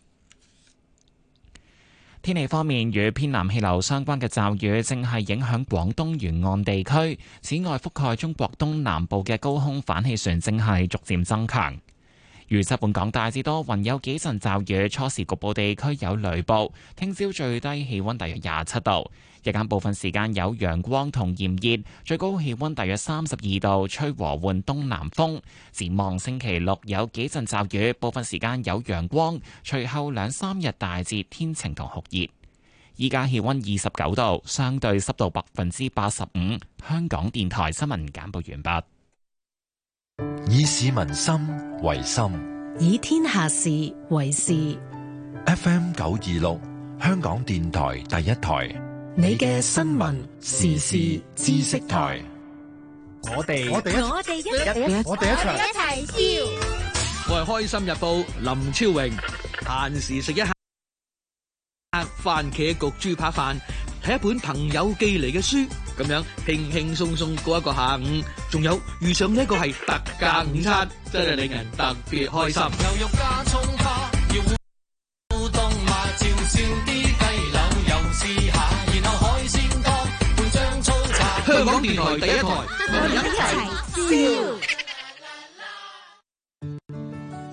天氣方面，與偏南氣流相關嘅驟雨正係影響廣東沿岸地區，此外覆蓋中國東南部嘅高空反氣旋正係逐漸增強。預測本港大致多雲，有幾陣驟雨，初時局部地區有雷暴。聽朝最低氣溫大約廿七度，日間部分時間有陽光同炎熱，最高氣溫大約三十二度，吹和緩東南風。展望星期六有幾陣驟雨，部分時間有陽光，隨後兩三日大致天晴同酷熱。依家氣溫二十九度，相對濕度百分之八十五。香港電台新聞簡報完畢。 以市民心為心， 以天下事為事。 F M 九二六，香港電台第一台， 你嘅新聞時事知識台。 我哋我哋一我哋一我哋一齊一齊笑。我係開心日報林超榮，閒時食一下番茄焗豬扒飯，睇一本朋友寄嚟嘅書，咁樣輕輕鬆鬆過一個下午。仲有遇上呢一個係特價午餐，真係令人特別開心。牛肉加葱花，要烏冬麻椒燒啲雞柳，又試下，然後海鮮湯配張粗茶。香港電台第一台，我哋一齊笑。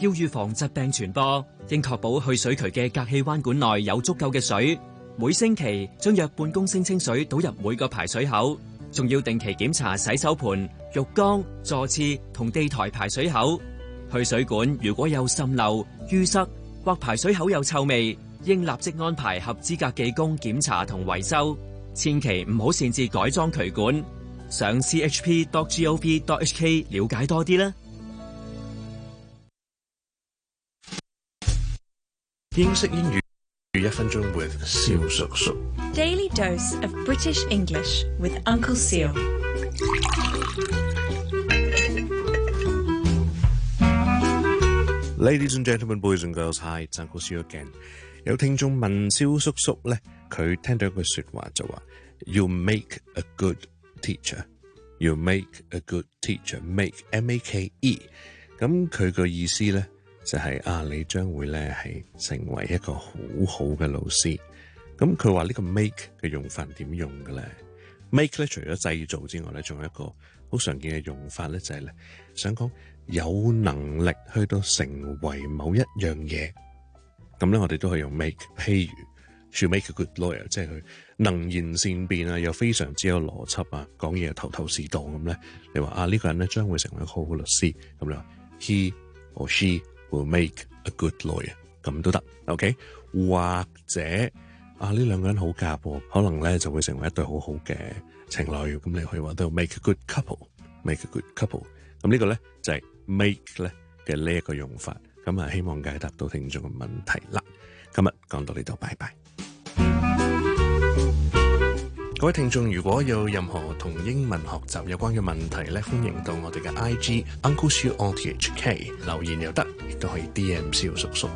要預防疾病傳播，應確保去水渠嘅隔氣彎管內有足夠嘅水。每星期將約半公升清水倒入每個排水口，仲要定期檢查洗手盆、浴缸、座廁同地台排水口。去水管如果有滲漏、淤塞或排水口有臭味，應立即安排合資格技工檢查同維修。千祈唔好擅自改裝渠管。上 c h p dot gov dot h k 了解多啲啦。 英式英語一分鐘 with 蕭叔叔。 Daily dose of British English with Uncle Seal。 Ladies and gentlemen, boys and girls, hi, it's Uncle Seal again。有聽眾問蕭叔叔咧，佢聽到一句説話就話 ：You make a good teacher. You make a good teacher. Make M A K E。咁佢個意思咧就係、是、啊，你將會咧係成為一個好好嘅老師。咁佢話呢個 make 嘅用法點用嘅咧 ？make 咧除咗製造之外咧，仲有一個好常見嘅用法咧，就係、是、咧想講有能力去到成為某一樣嘢。咁咧我哋都可以用 make， 譬如 to make a good lawyer， 即係佢能言善辯啊，又非常之有邏輯啊，講嘢頭頭是道咁咧。你話啊呢、這個人咧將會成為一個好好律師，咁你話 he or she will make a good lawyer， 咁都得 ，OK？ 或者啊呢兩個人好夾喎，可能咧就會成為一對好好嘅情侶，咁你可以話都 make a good couple，make a good couple。咁呢個咧就係、是、make 咧嘅呢一個用法。咁啊，希望解答到聽眾嘅問題啦。今日講到呢度，拜拜。各位聽眾，如果有任何同英文學習有關嘅問題咧，歡迎到我哋嘅 I G Uncle Siu O T H K 留言又得，亦都可以 D M 蕭叔叔。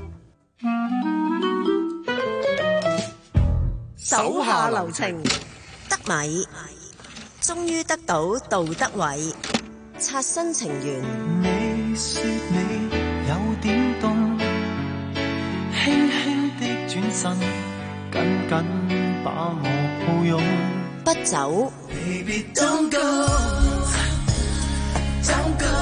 手下留情， 得米，終於得到杜德偉，刷新情緣。 你說你有點凍，輕輕的轉身，緊緊把我抱擁。 不走。 Baby don't go, don't go.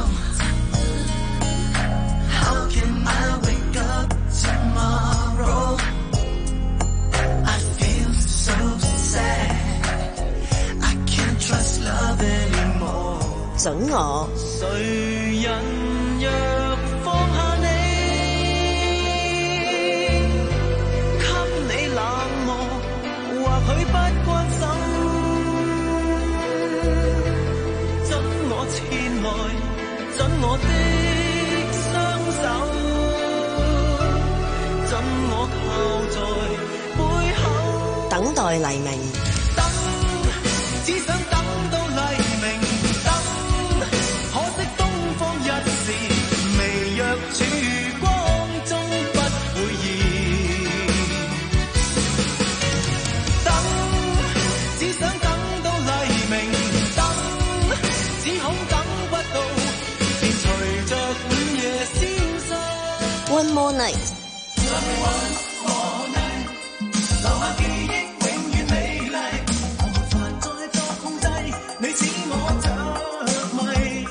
How can I wake up tomorrow? I feel so sad. I can't trust love anymore. 准我。 誰人若放下你，給你冷漠，或許不關心，准我前來，准我的雙手，准我靠在背後， 等待黎明。 等，只想等到黎明。微弱曙光終不會現，等，只想等到黎明，等，只恐等不到，便隨着午夜消失。 One more night， One more night， 留下記憶永遠美麗，我無法再作控制，你似我着迷。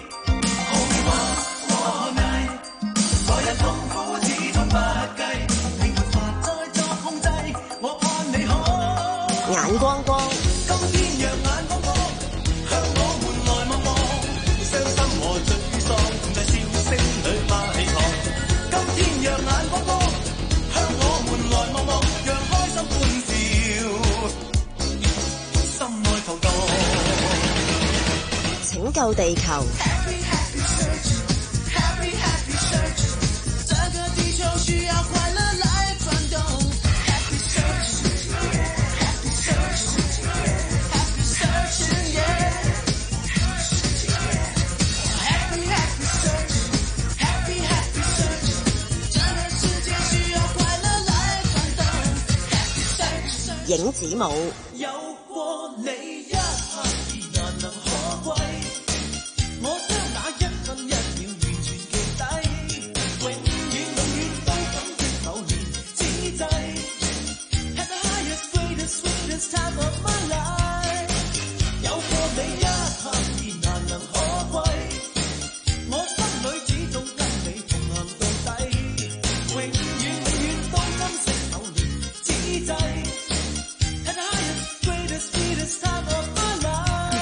痛苦始終不計，你沒法再作控制，我盼你可眼光光。 今天讓眼光光向我們來望望，傷心和沮喪同在笑聲裏怕起床。今天讓眼光光向我們來望望，讓開心歡笑，心愛投蕩。 拯救地球。 需要快樂來轉動 Happy Search Happy Search Happy Search yeah Happy Happy Search Happy Happy Search 這個世界需要快樂來轉動 Happy Search 影子舞有過你一刻而難能可貴，我將那一分一秒完全記低，永遠永遠At the highest, greatest, sweetest time of my life， 有過你一刻而難能可貴，我心裏只懂跟你同行到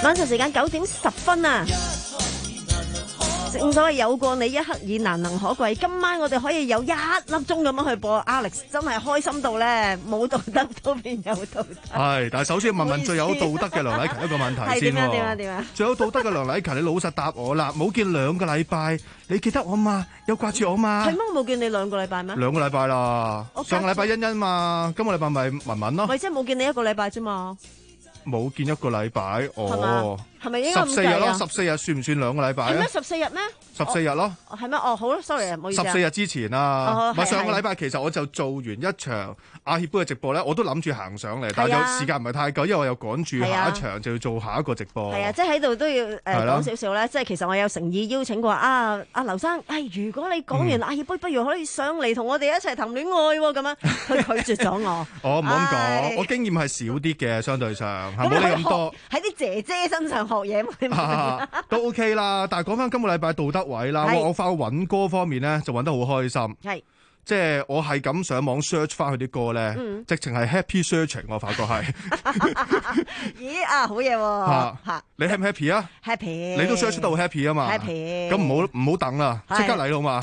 晚上時間九點十分啊！正所謂有過你一刻已難能可貴，今晚我哋可以有一粒鐘咁樣去播 Alex， 真係開心到咧，冇道德都變有道德。 係，但係首先問問最有道德嘅梁禮勤一個問題先喎。點啊點啊點啊！最有道德嘅梁禮勤，你老實答我啦，冇見兩個禮拜，你記得我嘛？有掛住我嘛？ 係咩？我冇見你兩個禮拜咩？ 兩個禮拜啦，上個禮拜欣欣嘛，今個禮拜咪文文咯。 咪即係冇見你一個禮拜啫嘛？ 冇見一個禮拜，哦， 係咪應該咁計啊？ 十四日咯，十四日算唔算兩個禮拜啊？ 係咩？十四日咩？ 十四日咯。 係咩？哦，好啦 ，sorry 啊，唔好意思。 十四日之前啊，咪上個禮拜其實我就做完一場亞協杯嘅直播咧，我都諗住行上嚟，但係有時間唔係太夠，因為我又趕住下一場就要做下一個直播。 係啊，即係喺度都要誒講少少咧，即係其實我有誠意邀請過啊阿劉生，誒如果你講完亞協杯，不如可以上嚟同我哋一齊談戀愛喎，咁樣佢拒絕咗我。 我唔好咁講，我經驗係少啲嘅，相對上係冇你咁多。 喺啲姐姐身上學嘢， 都 OK 啦。但係講翻今個禮拜杜德偉啦，我翻去揾歌方面咧就揾得好開心。 係， 即係我係咁上網 search 翻佢啲歌咧，嗯、直情係 happy searching， 我發覺係。 咦啊，好嘢喎！嚇， 你 happy 唔 happy 啊 ？happy， 你都 search 到 happy 啊嘛 ？happy， 咁唔好唔好等啦，即刻嚟好嘛？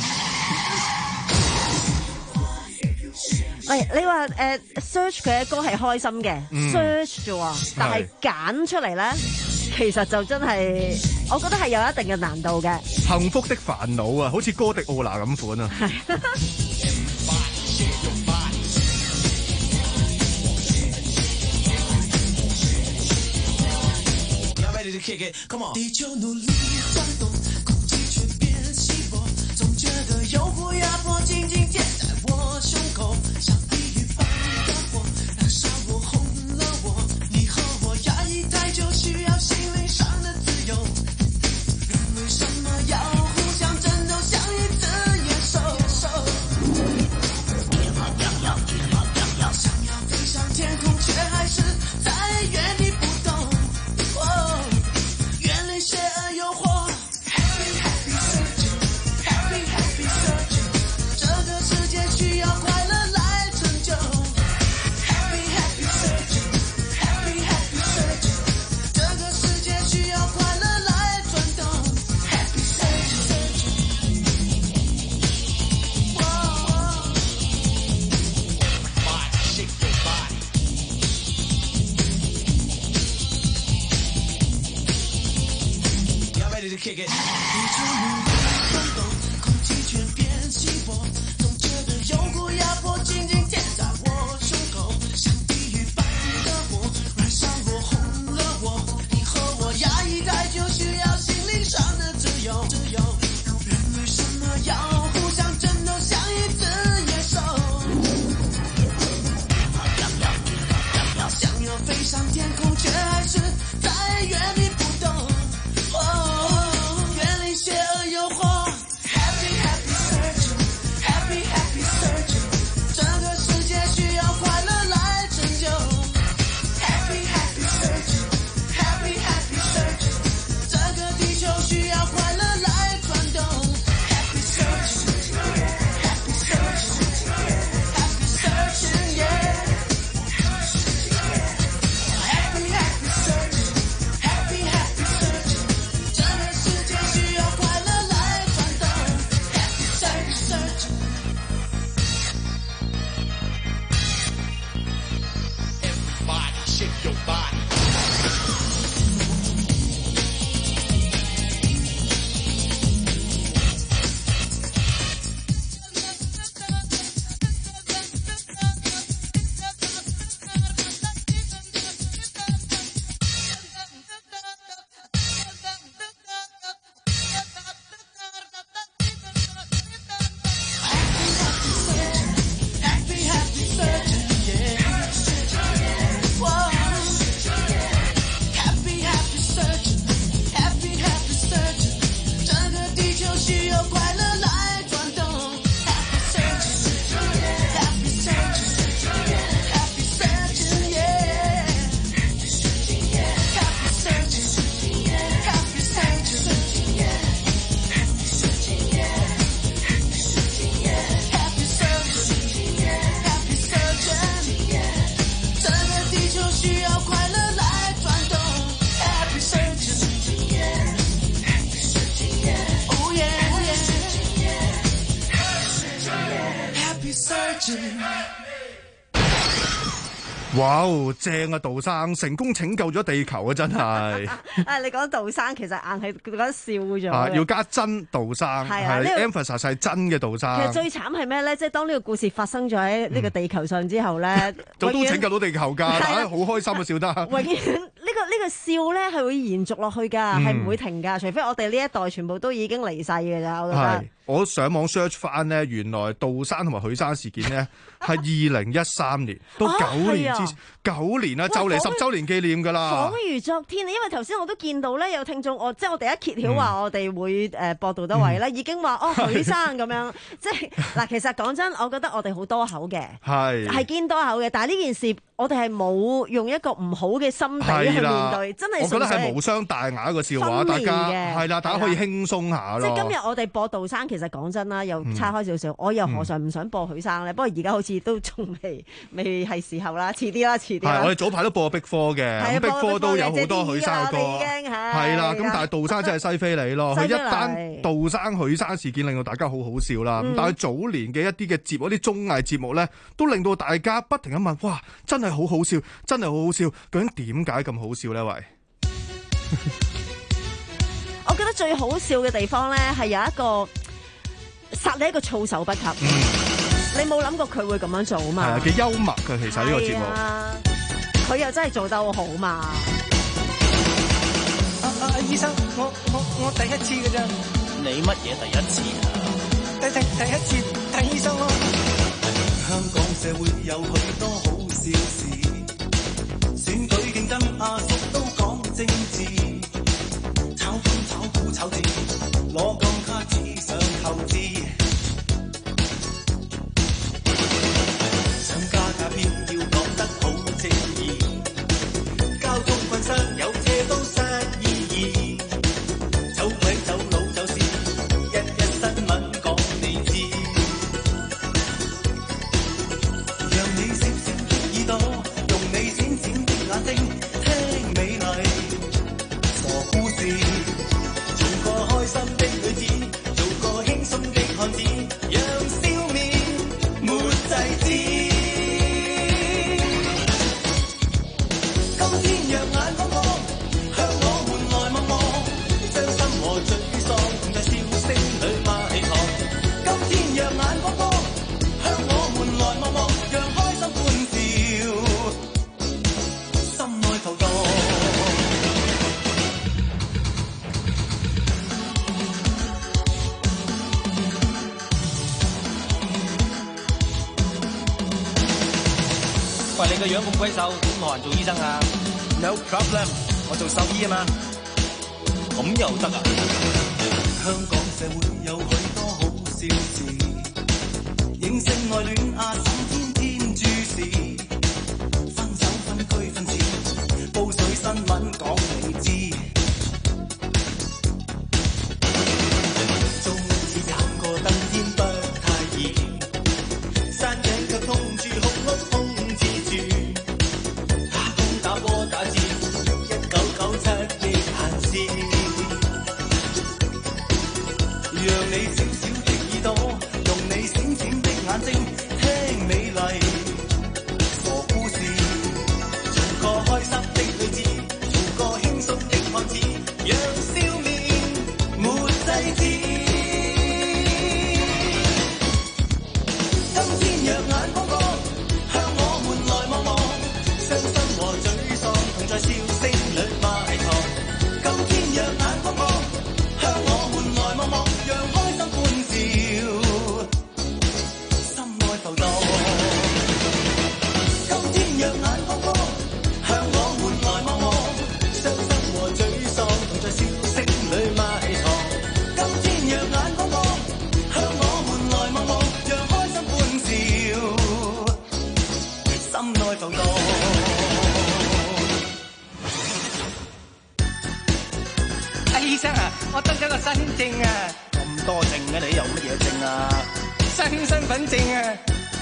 喂，你話誒 search 佢嘅歌係開心嘅、嗯、search 啫喎，但係揀出嚟咧，其實就真係，我覺得係有一定嘅難度嘅。 幸福的煩惱啊，好似哥迪奧拿咁款啊！ 胸口像地狱般的火，燃烧我，红了我。你和我压抑太久，需要心灵上的自由。人为什么要互相争斗，像一只野兽？想要飞上天空，却还是在原地不动。哦，远离邪恶诱惑。Happy happy searching, happy happy searching。这个世界需要快乐来拯救。Happy happy searching, happy happy searching。这个世界需要快乐来转动。Happy searching, searching。Shake your body。Y'all ready to kick it？ 有股压迫紧紧贴在我胸口，像地狱般的火，燃烧我，红了我。你和我压抑太久，需要心灵上的自由。人为什么要互相争斗，像一只野兽？想要飞上天空，却还是在原地不动。哦，远离邪恶诱惑。Happy happy searching, happy happy searching。这个世界需要快乐来拯救。Happy happy searching, happy happy searching。这个地球需要快乐来转动。Happy searching, happy searching, happy searching, yeah。Happy happy searching, happy happy searching。这个世界需要快乐来转动。Happy searching, searching。Everybody shake your body。Happy happy searching, yeah。 哇哦，正啊！杜生成功拯救咗地球啊！真係啊！你講杜生其實硬係覺得笑咗啊！要加真杜生係啊， 係 emphasize 係真嘅杜生。 其實最慘係咩咧？即係當呢個故事發生咗喺呢個地球上之後咧， 就都拯救到地球㗎，大家好開心啊！笑得永遠呢個呢個笑咧係會延續落去㗎，係唔會停㗎，除非我哋呢一代全部都已經離世㗎咋，我覺得。 我上網 search 翻咧，原來杜生同埋許生事件咧係二零一三年到九年之前，九年啦，就嚟十週年紀念㗎啦。 恍如昨天啊！因為頭先我都見到咧，有聽眾我即係我哋一揭曉話我哋會誒播杜德偉咧，已經話哦許生咁樣，即係嗱其實講真，我覺得我哋好多口嘅，係係堅多口嘅，但係呢件事我哋係冇用一個唔好嘅心地去面對，真係我覺得係無傷大雅一個笑話，大家係啦，大家可以輕鬆下咯。 即係今日我哋播杜生。其實講真啦，又岔開少少，嗯、我又何嘗唔想播許生咧？嗯、不過而家好似都仲未未係時候啦，遲啲啦，遲啲啦。 我哋早排都播壁科嘅，咁壁科都有好多許生嘅歌。係啦，咁但係杜生真係西非你咯，佢一單杜生許生事件令到大家好好笑啦。咁、嗯、但係早年嘅一啲嘅節目，啲綜藝節目咧，都令到大家不停咁問：哇，真係好好笑，真係好好笑，究竟點解咁好笑咧？喂！ 我覺得最好笑嘅地方咧，係有一個。殺你一個措手不及，嗯、你冇諗過佢會咁樣做嘛？係啊，幾幽默嘅其實呢個節目， 佢又真係做得好好嘛？ 啊啊！醫生，我我我第一次嘅啫。你乜嘢第一次啊？第第第一次睇醫生咯。香港社會有許多好笑事，選舉競爭阿叔都講政治，炒風炒股炒字，攞鋼卡紙上投資。要講得好正義，交通困傷有車都失意義，走鬼走佬走線，一一新聞講你知，讓你閃閃的耳朵，用你閃閃的眼睛聽美麗傻故事，做個開心的女子，做個輕鬆的漢子，讓笑面沒制止。喂，你個樣咁鬼瘦，點學人做醫生啊 ？No problem， 我做獸醫啊嘛。咁又得啊？香港社會有許多好笑事，認性愛戀阿嬸天天注視，分手分居分錢，報水新聞講你知。中指慘過登天不太易，山頂卻通住紅屋空。讓你小小的耳朵，用你閃閃的眼睛聽美麗傻故事，做個開心的女子，做個輕鬆的漢子，讓笑面沒制止。今天若眼光光，向我們來望望，傷心和沮喪同在笑聲裏埋藏。今天若眼光光，向我們來望望。讓開心歡笑，心愛浮動。今天若眼光光，向我們來望望，傷心和沮喪同在笑聲裏埋藏。今天若眼光光，向我們來望望，讓開心歡笑，心愛浮動。阿醫生啊，我得咗個新症啊！多證嘅你有乜嘢證啊？新身份證啊！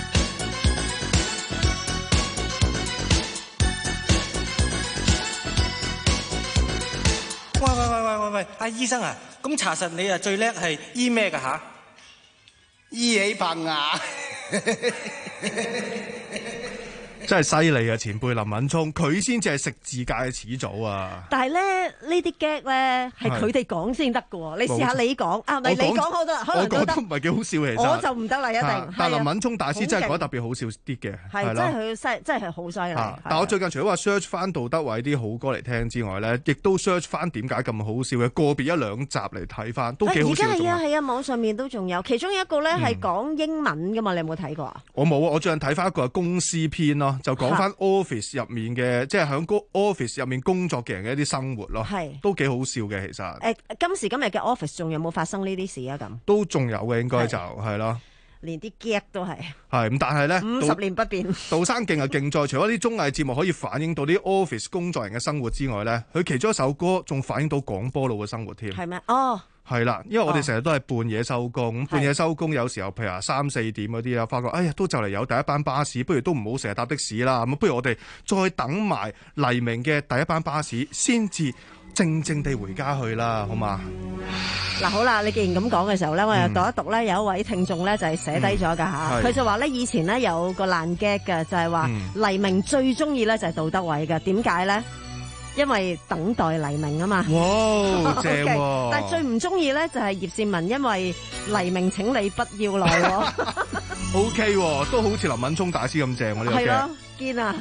喂喂喂喂喂喂，阿醫生啊，咁查實你啊最叻係醫咩㗎吓？醫起棚牙。 真係犀利啊！前輩林敏聰，佢先至係食字界嘅始祖啊！ 但係咧，呢啲 gag 咧係佢哋講先得㗎喎。你試下你講啊，唔係你講好得，可能都得。 我講都唔係幾好笑其實。 我就唔得啦，一定。 但係林敏聰大師真係講得特別好笑啲嘅， 係真係佢犀，真係好犀利。 但我最近除咗話 search 翻杜德偉啲好歌嚟聽之外咧，亦都 search 翻點解咁好笑嘅個別一兩集嚟睇翻，都幾好笑。 而家係啊係啊，網上面都仲有，其中一個咧係講英文㗎嘛，你有冇睇過啊？ 我冇啊，我最近睇翻一個係公司篇咯，就講翻 office 入面嘅，即係喺 office 入面工作嘅人嘅一啲生活咯，係都幾好笑嘅其實。 誒，今時今日嘅 office 仲有冇發生呢啲事啊？咁都仲有嘅，應該就係咯。 連啲 gag 都係係咁，但係咧五十年不變。 杜生勁啊勁在，除咗啲綜藝節目可以反映到啲 office 工作人嘅生活之外咧，佢其中一首歌仲反映到廣播佬嘅生活添。 係咩？哦。 係啦，因為我哋成日都係半夜收工，咁、哦、半夜收工有時候譬如話三四點嗰啲啦，發覺哎呀都就嚟有第一班巴士，不如都唔好成日搭的士啦，咁不如我哋再等埋黎明嘅第一班巴士，先至靜靜地回家去啦，好嘛？ 嗱、嗯、好啦，你既然咁講嘅時候咧，我又讀一讀咧，嗯、有一位聽眾咧就係寫低咗㗎嚇，佢、嗯、就話咧以前咧有個爛 gag 嘅，就係、是、話黎明最中意咧就係杜德偉嘅，點解咧？因為等待黎明啊嘛， 哇，正喎、 okay, 但係最唔中意咧就係葉倩文，因為黎明請你不要來喎。 O K， 都好似林敏聰大師咁正喎呢個嘅。 係咯，堅啊！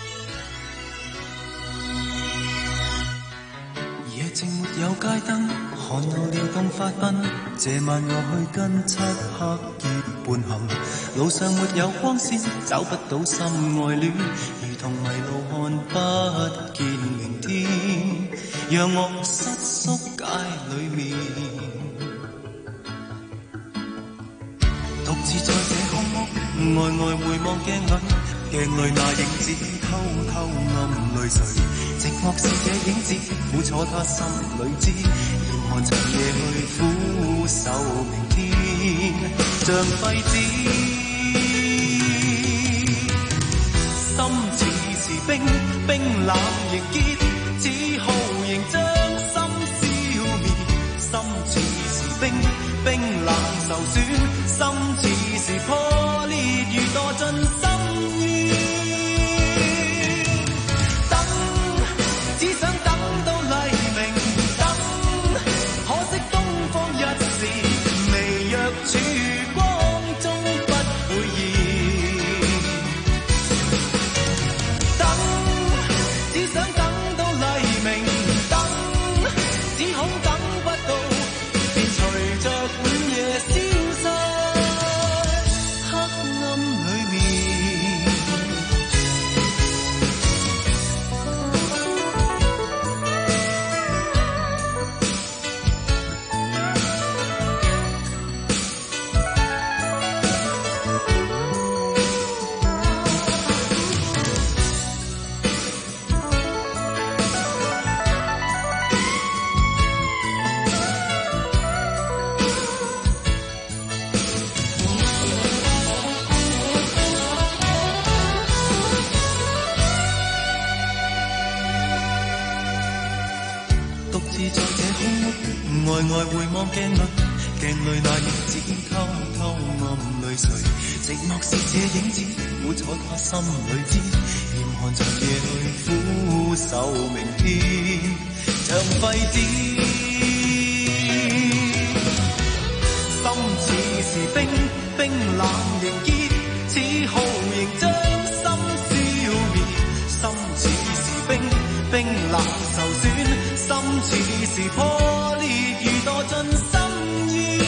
夜靜沒有街燈，看到了東發奔。這晚我去跟漆黑結伴行，路上沒有光線，找不到心愛戀，如同迷路看不見明天，讓我失縮街裏面，獨自在這空屋，呆呆回望鏡裏，鏡裏那影子偷偷暗淚垂。寂寞是這影子，苦楚他心裏知，嚴寒長夜去苦守明天，像廢紙，心似是冰，冰冷凝結，只好仍將心消滅，心似是冰，冰冷受損，心似是破裂，如墮進深淵。心裏知，嚴寒長夜去苦守明天，像廢紙，心似是冰，冰冷凝結，只好仍將心消滅，心似是冰，冰冷受損，心似是破裂，如墮進深淵。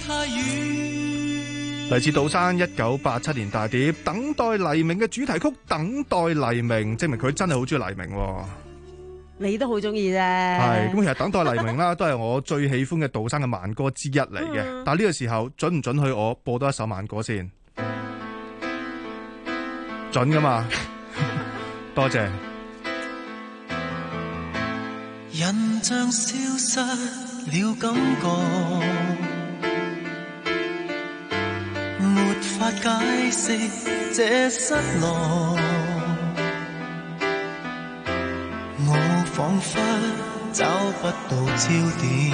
太遠。 嚟自杜生一九八七年大碟《等待黎明》嘅主題曲《等待黎明》，證明佢真係好中意黎明喎。 你都好中意啫。 係咁，其實《等待黎明》啦，都係我最喜歡嘅杜生嘅慢歌之一嚟嘅。嗯、但係呢個時候準唔準許我播多一首慢歌先？準噶嘛？多謝。 印象消失了感覺，沒法解釋這失落。我彷彿找不到焦點，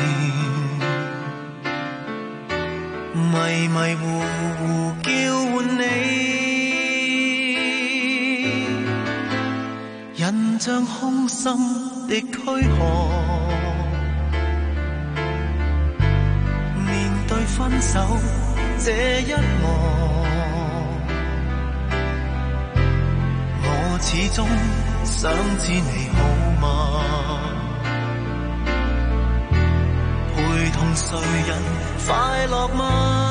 迷迷糊糊叫喚你，印象空心的軀殼，面對分手這一幕，我始終想知你好嗎？陪同誰人快樂嗎？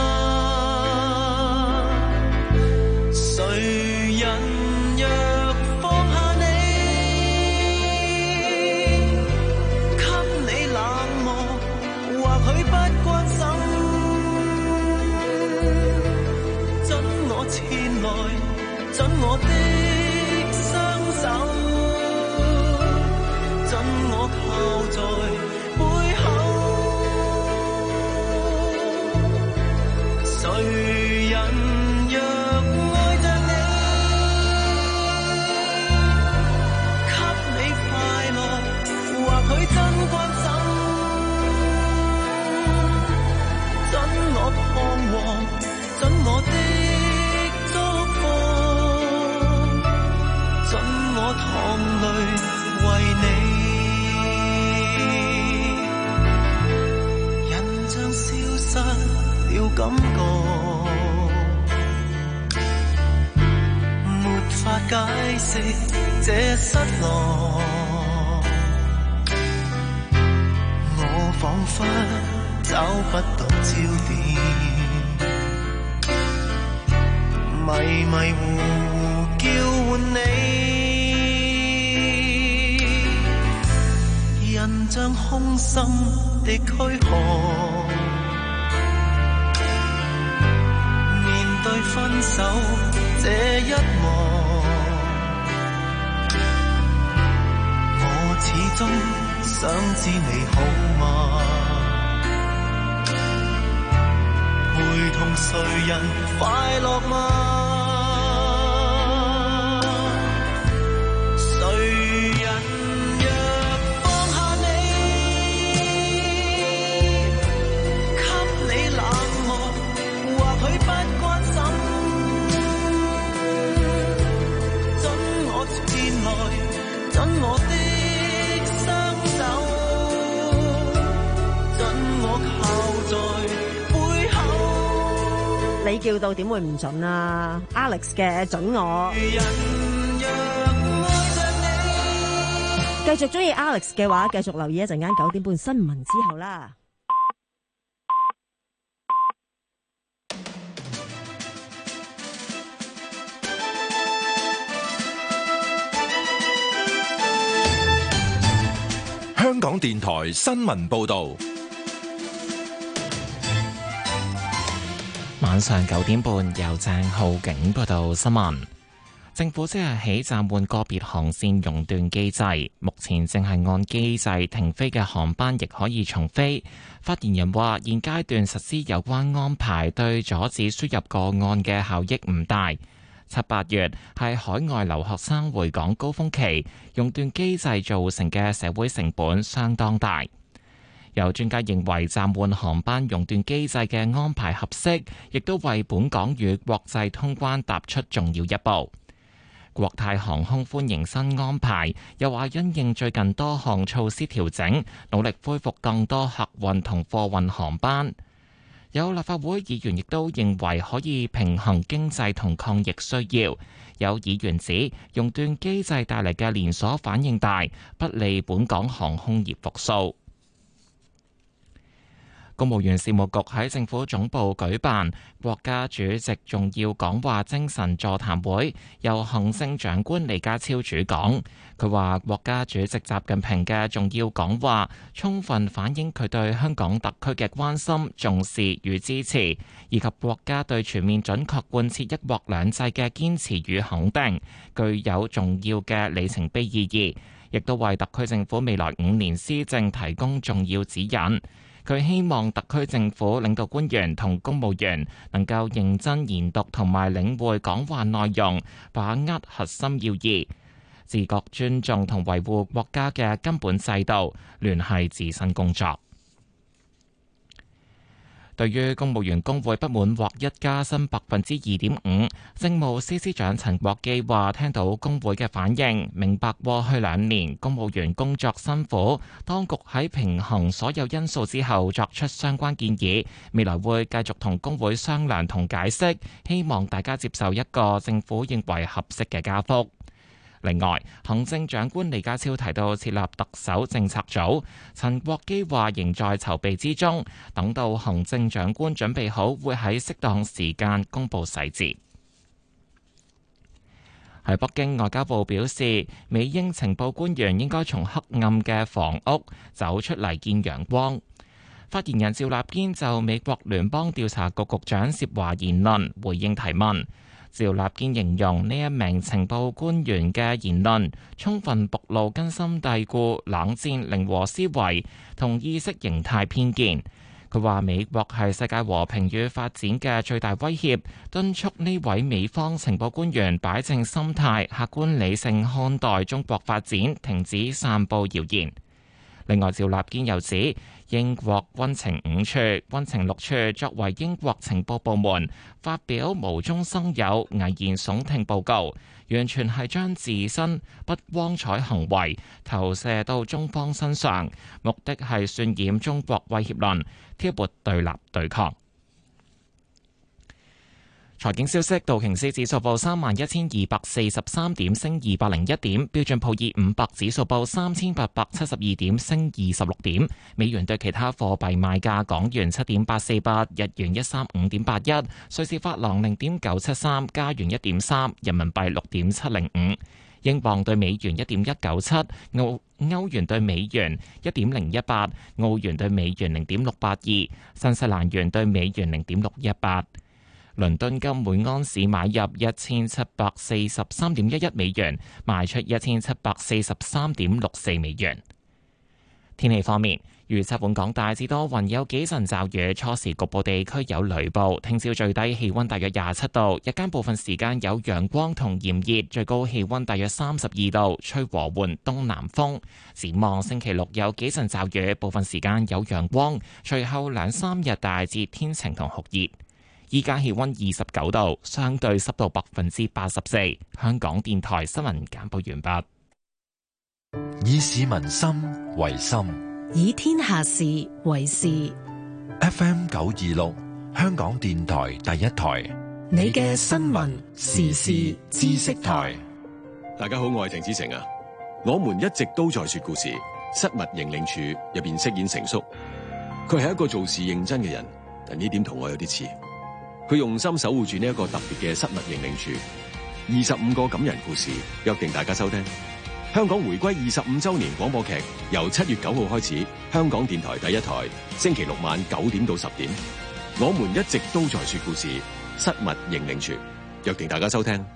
誰人若放下你，給你冷漠，或許不關心，准我前來，准我的雙手，准我靠在背後。誰人若愛着你，給你快樂，或許真關心，准我彷徨，准我的祝福，准我淌淚為你，印象消失了感覺，沒法解釋這失落，我彷彿找不到焦點，迷迷糊糊叫喚你，印象空心的軀殼，面對分手這一幕，我始終想知你好嗎？陪同誰人快樂嗎？誰人若放下你，給你冷漠，或許不關心，准我前來，准我的雙手，准我靠在背後。 你叫到點會唔準啊 ？Alex 嘅準我。繼續中意 Alex 嘅話，繼續留意一陣間九點半新聞之後啦。 香港電台新聞報導， 晚上九點半由鄭浩景報道新聞。政府即日起暫緩個別航線熔斷機制，目前正係按機制停飛嘅航班亦可以重飛。發言人話：現階段實施有關安排對阻止輸入個案嘅效益唔大。七八月係海外留學生回港高峰期，熔斷機制造成嘅社會成本相當大。有專家認為暫緩航班熔斷機制嘅安排合適，亦都為本港與國際通關踏出重要一步。國泰航空歡迎新安排，又話因應最近多項措施調整，努力恢復更多客運同貨運航班。有立法會議員亦都認為可以平衡經濟同抗疫需要。有議員指熔斷機制帶嚟嘅連鎖反應大，不利本港航空業復甦。 公務員事務局喺政府總部舉辦國家主席重要講話精神座談會，由行政長官李家超主講。佢話國家主席習近平嘅重要講話，充分反映佢對香港特區嘅關心、重視與支持，以及國家對全面準確貫徹一國兩制嘅堅持與肯定，具有重要嘅里程碑意義，亦都為特區政府未來五年施政提供重要指引。佢希望特區政府領導官員同公務員能夠認真研讀同埋領會講話內容，把握核心要義，自覺尊重同維護國家嘅根本制度，聯繫自身工作。對於公務員工會不滿獲一加薪百分之二點五，政務司司長陳國基話：聽到工會嘅反應，明白過去兩年公務員工作辛苦，當局喺平衡所有因素之後作出相關建議，未來會繼續同工會商量同解釋，希望大家接受一個政府認為合適嘅加幅。另外，行政長官李家超提到設立特首政策組，陳國基話仍在籌備之中，等到行政長官準備好，會喺適當時間公布細節。喺北京，外交部表示，美英情報官員應該從黑暗嘅房屋走出嚟見陽光。發言人趙立堅就美國聯邦調查局局長涉華言論回應提問。趙立堅形容呢一名情報官員嘅言論充分暴露根深蒂固冷戰零和思維同意識形態偏見。佢話美國係世界和平與發展嘅最大威脅，敦促呢位美方情報官員擺正心態，客觀理性看待中國發展，停止散佈謠言。另外，趙立堅又指，英國軍情五處、軍情六處作為英國情報部門，發表無中生有、危言聳聽報告，完全係將自身不光彩行為投射到中方身上，目的係渲染中國威脅論，挑撥對立對抗。財經消息，道瓊斯指數報三萬一千二百四十三點，升二百零一點；標準普爾五百指數報三千八百七十二點，升二十六點。美元對其他貨幣賣價：港元七點八四八，日元一三五點八一，瑞士法郎零點九七三，加元一點三，人民幣六點七零五，英鎊對美元一點一九七，澳歐元對美元一點零一八，澳元對美元零點六八二，新西蘭元對美元零點六一八。倫敦金每安士買入一千七百四十三點一一美元，賣出一千七百四十三點六四美元。天氣方面，預測本港大致多雲，有幾陣驟雨，初時局部地區有雷暴。聽朝最低氣溫大約廿七度，日間部分時間有陽光同炎熱，最高氣溫大約三十二度，吹和緩東南風。展望星期六有幾陣驟雨，部分時間有陽光，隨後兩三日大致天晴同酷熱。依家氣溫二十九度，相對濕度百分之八十四。香港電台新聞簡報完畢。 以市民心為心， 以天下事為事。 F M 九二六，香港電台第一台， 你嘅新聞時事知識台。 大家好，我係鄭子誠啊。我們一直都在說故事。失物認領處入邊飾演成叔，佢係一個做事認真嘅人，但呢點同我有啲似。佢用心守護住呢一個特別嘅失物認領處，二十五個感人故事，約定大家收聽。香港回歸二十五周年廣播劇由七月九號開始，香港電台第一台，星期六晚九點到十點。我們一直都在說故事，失物認領處，約定大家收聽。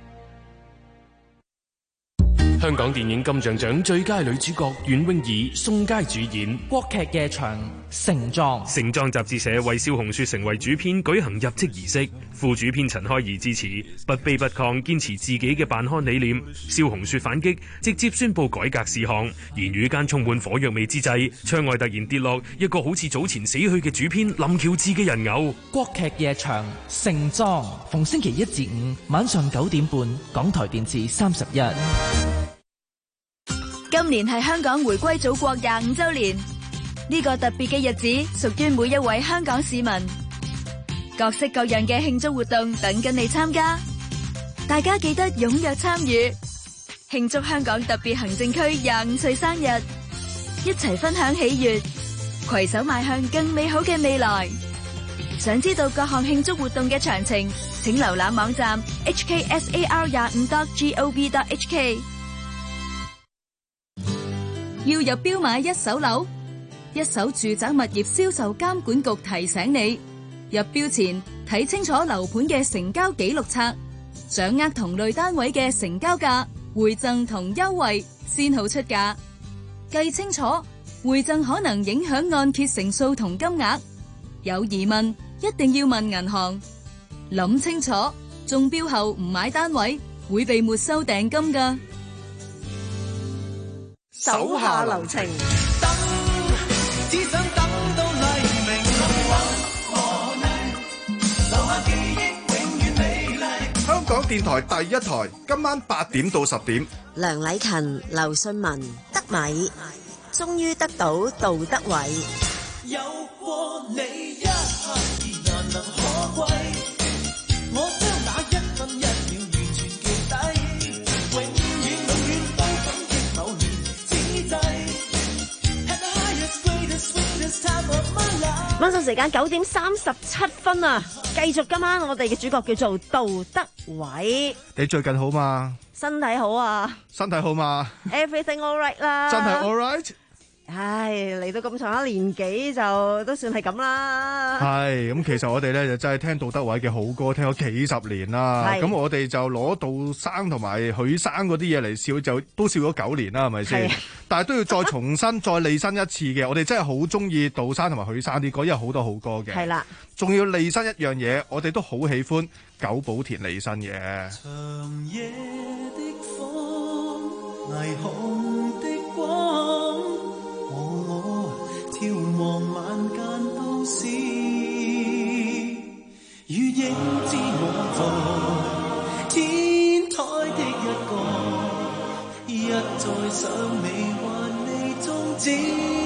香港電影金像獎最佳女主角袁詠儀、宋佳主演。 國劇夜場盛裝， 盛裝雜誌社為蕭紅雪成為主編舉行入職儀式，副主編陳開怡致辭，不卑不亢，堅持自己嘅辦刊理念。蕭紅雪反擊，直接宣布改革事項，言語間充滿火藥味之際，窗外突然跌落一個好似早前死去嘅主編林喬治嘅人偶。 國劇夜場盛裝，逢星期一至五晚上九點半，港台電視三十一。 今年係香港回歸祖國廿五周年，呢個特別嘅日子屬於每一位香港市民，各式各樣嘅慶祝活動等緊你參加，大家記得踴躍參與，慶祝香港特別行政區廿五歲生日，一齊分享喜悅， 攜手邁向更美好嘅未來。想知道各項慶祝活動嘅詳情，請瀏覽網站 h k s a r 廿五 dot gov dot h k。 要入標買一手樓，一手住宅物業銷售監管局提醒你，入標前睇清楚樓盤嘅成交記錄冊，掌握同類單位嘅成交價、回贈同優惠，先好出價。計清楚，回贈可能影響按揭成數同金額。有疑問一定要問銀行。諗清楚，中標後唔買單位會被沒收訂金㗎。 手下留情， 只想等到黎明。留下記憶永遠美麗。 香港電台第一台，今晚八點到十點。 梁禮勤、劉信文、德米，終於得到杜德偉。 有過你一刻而難能可貴，我將那一分一秒完全記低，永遠永遠都感激某年此際。Had the highest, greatest, sweetest time of my life。 晚上時間九點三十七分啊！繼續今晚我哋嘅主角叫做杜德偉。 你最近好嘛？ 身體好啊？ 身體好嘛 ？Everything all right 啦。 真係 all right。 唉，嚟到咁上下年紀就都算係咁啦。 係咁，其實我哋咧就真係聽杜德偉嘅好歌，聽咗幾十年啦。咁我哋就攞杜生同埋許生嗰啲嘢嚟笑，就都笑咗九年啦，係咪先？但係都要再重新再利申一次嘅。我哋真係好中意杜生同埋許生啲歌，因為好多好歌嘅。 係啦， 仲要利申一樣嘢，我哋都好喜歡久保田利申嘅。 長夜的風，霓虹的光。眺望晚間都市，如影之我在天台的一角，一再想你還未終止。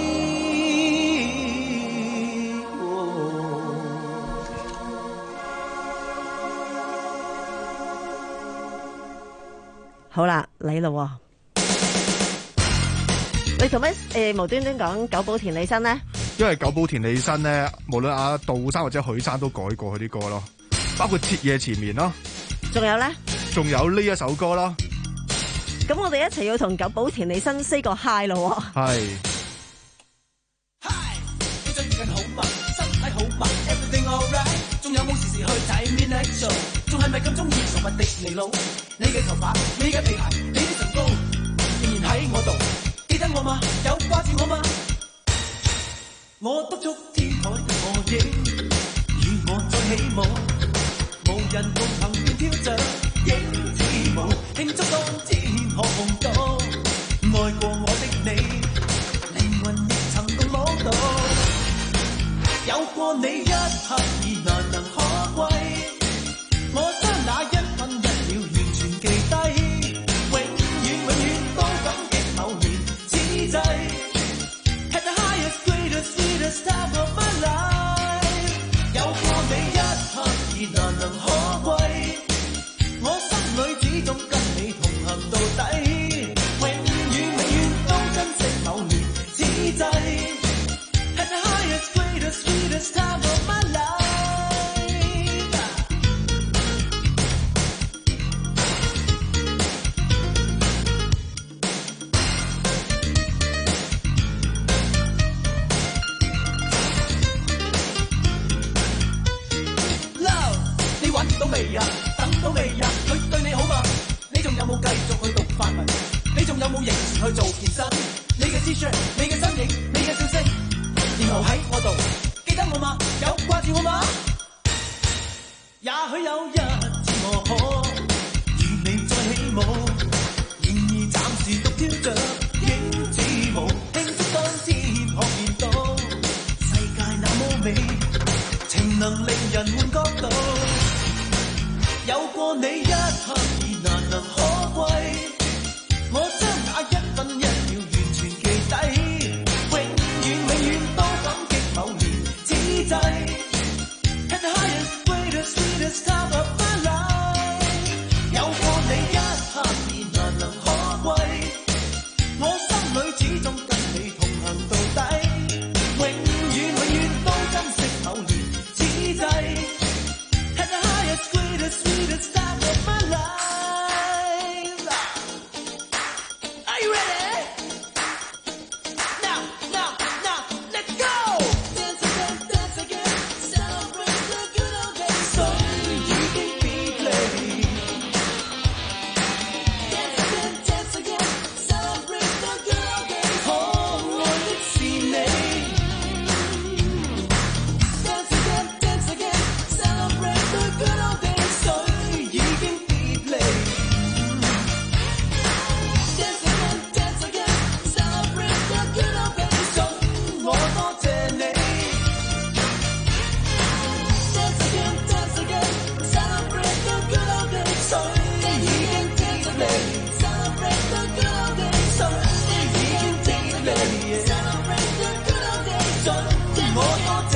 好啦，你咯喎。你做咩誒無端端講久保田利申呢？ 因為久保田利申咧，無論阿杜生或者許生都改過佢啲歌咯，包括徹夜纏綿咯， 仲有咧， 仲有呢一首歌咯。 咁我哋一齊要同久保田利申 say 個 hi 咯喎。 係。 Hi， 你最近好嘛？身體好嘛 ？Everything alright？ 仲有冇時時去睇 Midnight Show？ 仲係咪咁中意寵物迪尼佬？你嘅頭髮，你嘅皮鞋，你啲唇膏，仍然喺我度。記得我嗎？有掛住我嗎？我督促天台的我影，與我再起舞，無人共行便跳着影子舞，慶祝當天可夢到，愛過我的你，靈魂亦曾共舞蹈，有過你一刻已難能可貴，我將那一分一秒完全記低，永遠永遠都感激某年。Had the highest, greatest, sweetest time of my life。 有過你一刻已難能可貴，我心裏始終跟你同行到底，永遠永遠都珍惜某年此際。Had the highest, greatest, sweetest time of my life。 到未啊？等到未啊？佢對你好嘛？你仲有冇繼續去讀法文？你仲有冇仍然去做健身？你嘅 T-shirt， 你嘅身影，你嘅笑聲，然後喺我度，記得我嗎？有掛住我嗎？也許有一天我可與你再起舞，然而暫時獨跳着影子舞，慶祝當天可見到世界那麼美，情能令人換角度。有過你一刻已難能可貴，我將那一分一秒完全記低，永遠永遠都感激某年此際。Had the highest, greatest, sweetest time of my life。 有過你一刻已難能可貴，我心裏始終跟你同行到底，永我多謝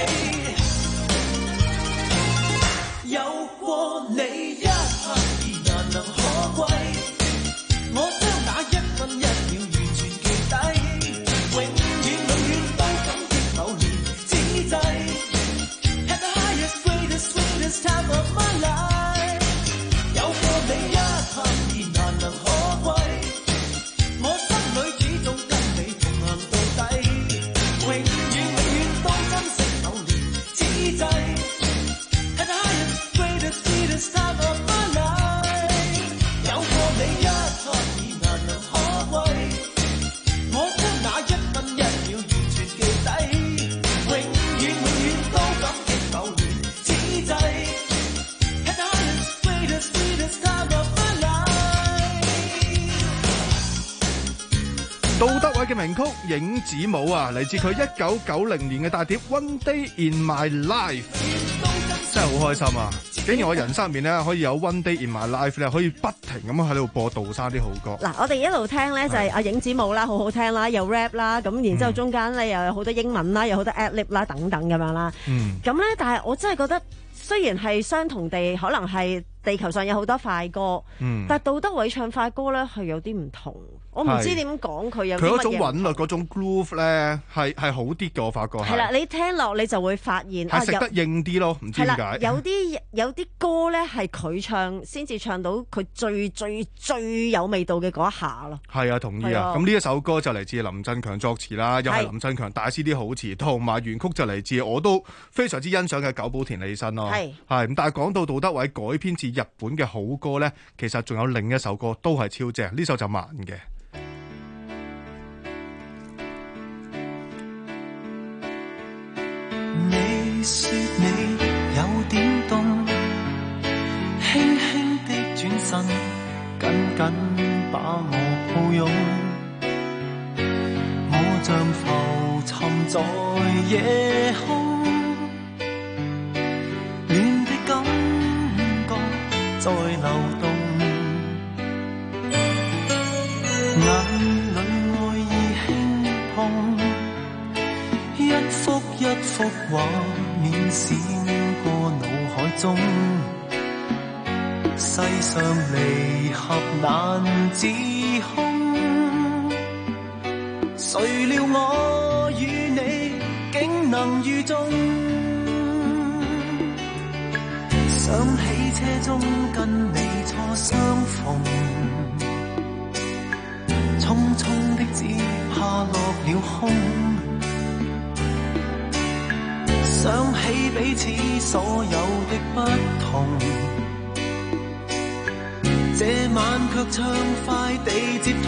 你，有過你一刻而難能可貴，我將那一分一秒完全記低，永遠永遠都感激某年之際 Had the highest greatest sweetest time of my life， 有過你一刻而難能可貴，我心裏始終跟你同行到底，永遠永遠都珍惜某年之際 Had the highest greatest sweetest time of my life， 有過你一刻而難能可貴，我將那一分一秒完全記低，永遠永遠都感激某年之際 Had the highest greatest sweetest time of my life。 杜德偉嘅名曲《影子舞》啊，嚟自佢一九九零年嘅大碟《One Day in My Life》，真係好開心啊！竟然我人生入面咧可以有 One Day in My Life 咧，可以不停咁喺度播杜生啲好歌。 嗱，我哋一路聽咧就係阿影子舞啦，好好聽啦，有 rap 啦，咁然之後中間咧又有好多英文啦，有好多 ad-lib 啦等等咁樣啦。 嗯， 咁咧，但係我真係覺得，雖然係相同地，可能係地球上有好多快歌， 嗯， 但係杜德偉唱快歌咧係有啲唔同。我唔知點講佢有啲乜嘢。 佢嗰種韻律、嗰種 groove 咧係係好啲嘅，我發覺係。 係啦，你聽落你就會發現係食得應啲咯，唔知點解。 有啲有啲歌咧係佢唱先至唱到佢最最最有味道嘅嗰一下咯。 係啊，同意啊。咁呢一首歌就嚟自林振強作詞啦，又係林振強大師啲好詞，同埋原曲就嚟自我都非常之欣賞嘅久保田利伸咯。係係咁，但係講到杜德偉改編自日本嘅好歌咧，其實仲有另一首歌都係超正，呢首就慢嘅。 你說你有點凍，輕輕的轉身，緊緊把我抱擁，我像浮沉在夜空，暖的感覺在流動，眼裏愛意輕碰，一幅一幅畫面閃過腦海中，世上離合難自控，誰料我與你竟能遇中，想起車中跟你初相逢，匆匆的只怕落了空，想起彼此所有的不同，這晚卻暢快地接通，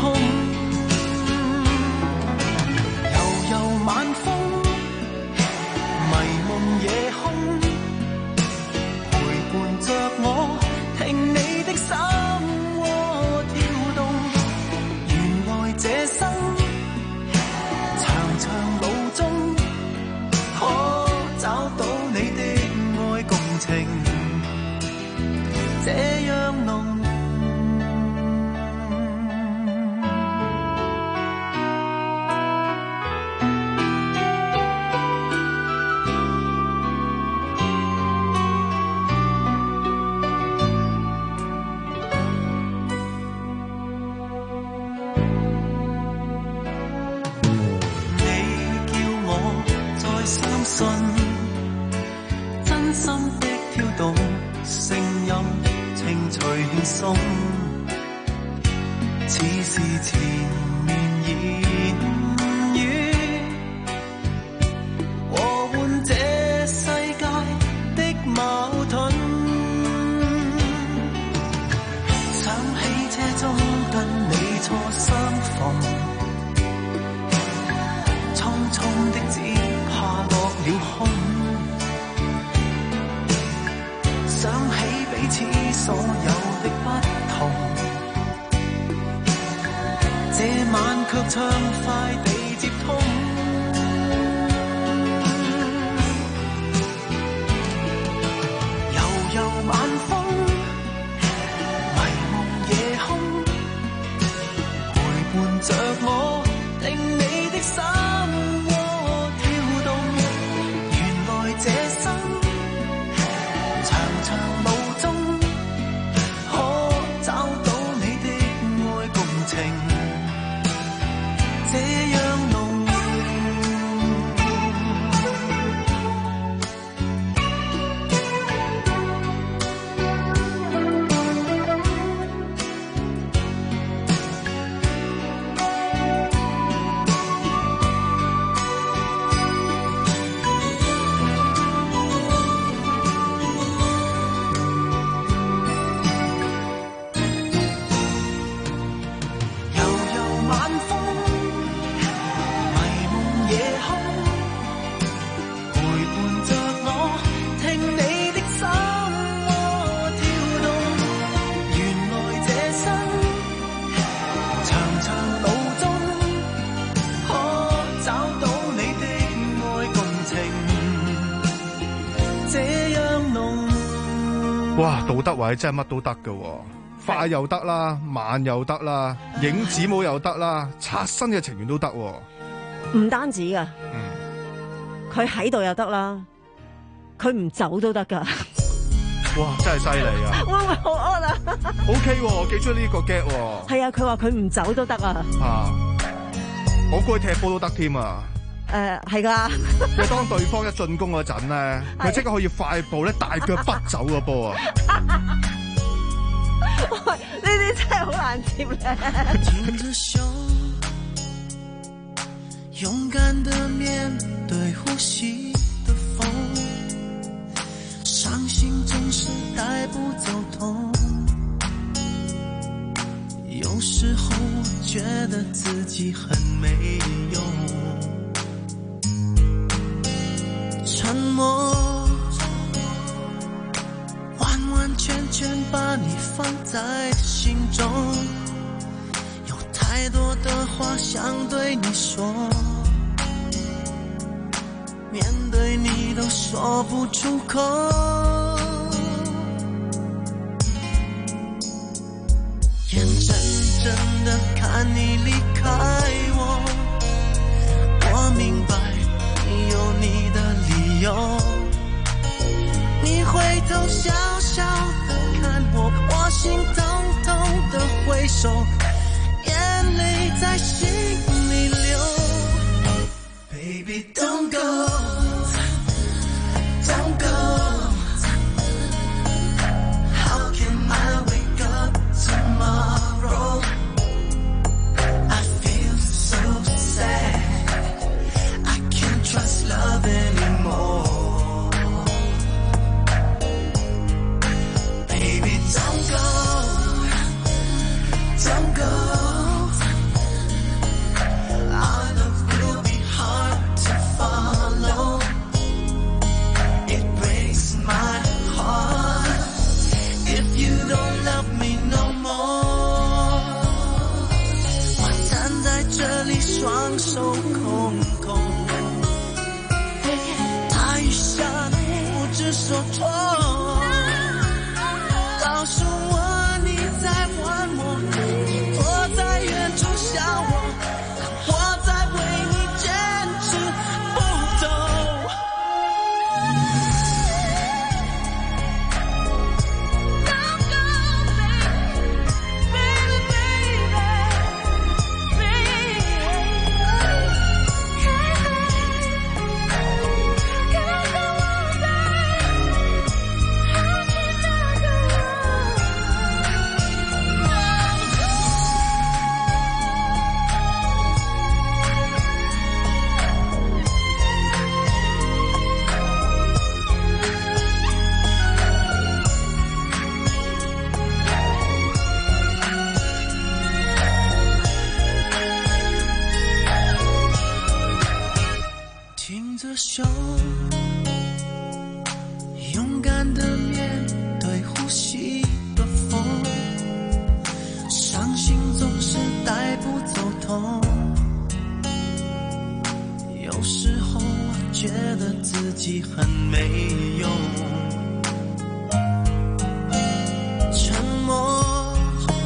悠悠晚風迷夢夜空，陪伴着我聽你的心窩跳動，原來這生長長路中可找到你的愛共情，這樣濃。真心的跳動，聲音清脆輕鬆，似是纏綿言語，和緩這世界的矛盾。想起車中跟你初相逢，匆匆的只怕落了空，想起彼此所有的不同，這哇，杜德偉真係乜都得㗎喎，快又得啦，慢又得啦，影子母又得啦，刷新嘅情緣都得喎。 唔單止噶，佢喺度又得啦，佢唔走都得噶。 哇，真係犀利啊！ 會唔會好惡啊 ？O K， 我記住呢個 get 喎。 係啊，佢話佢唔走都得啊。 啊，我估佢踢波都得添啊。 誒，係噶。 即係當對方一進攻嗰陣咧，佢即刻可以快步咧大腳不走個波啊！ 喂，呢啲真係好難接咧。 挺着胸，勇敢地面對呼吸的風，傷心總是帶不走痛，有時候我覺得自己很沒用，沉默完完全全把你放在心中，有太多的話想對你說，面對你都說不出口，眼睜睜地看你離開我，我明白你有你的理由，你回頭笑笑地看我，我心痛痛地揮手，眼淚在心裡流。Baby don't go, don't go. How can I wake up tomorrow? I feel so sad. I can't trust love anymore. Baby don't go, don't go. Our love will be hard to follow. It breaks my heart if you don't love me no more. 我站在這裡雙手空空，大雨下的不知所措，告訴我你在玩我，你躲在遠處笑我，我在為你堅持不走。挺着胸，勇敢地面對呼吸的風，傷心總是帶不走痛，有時候我覺得自己很沒用，沉默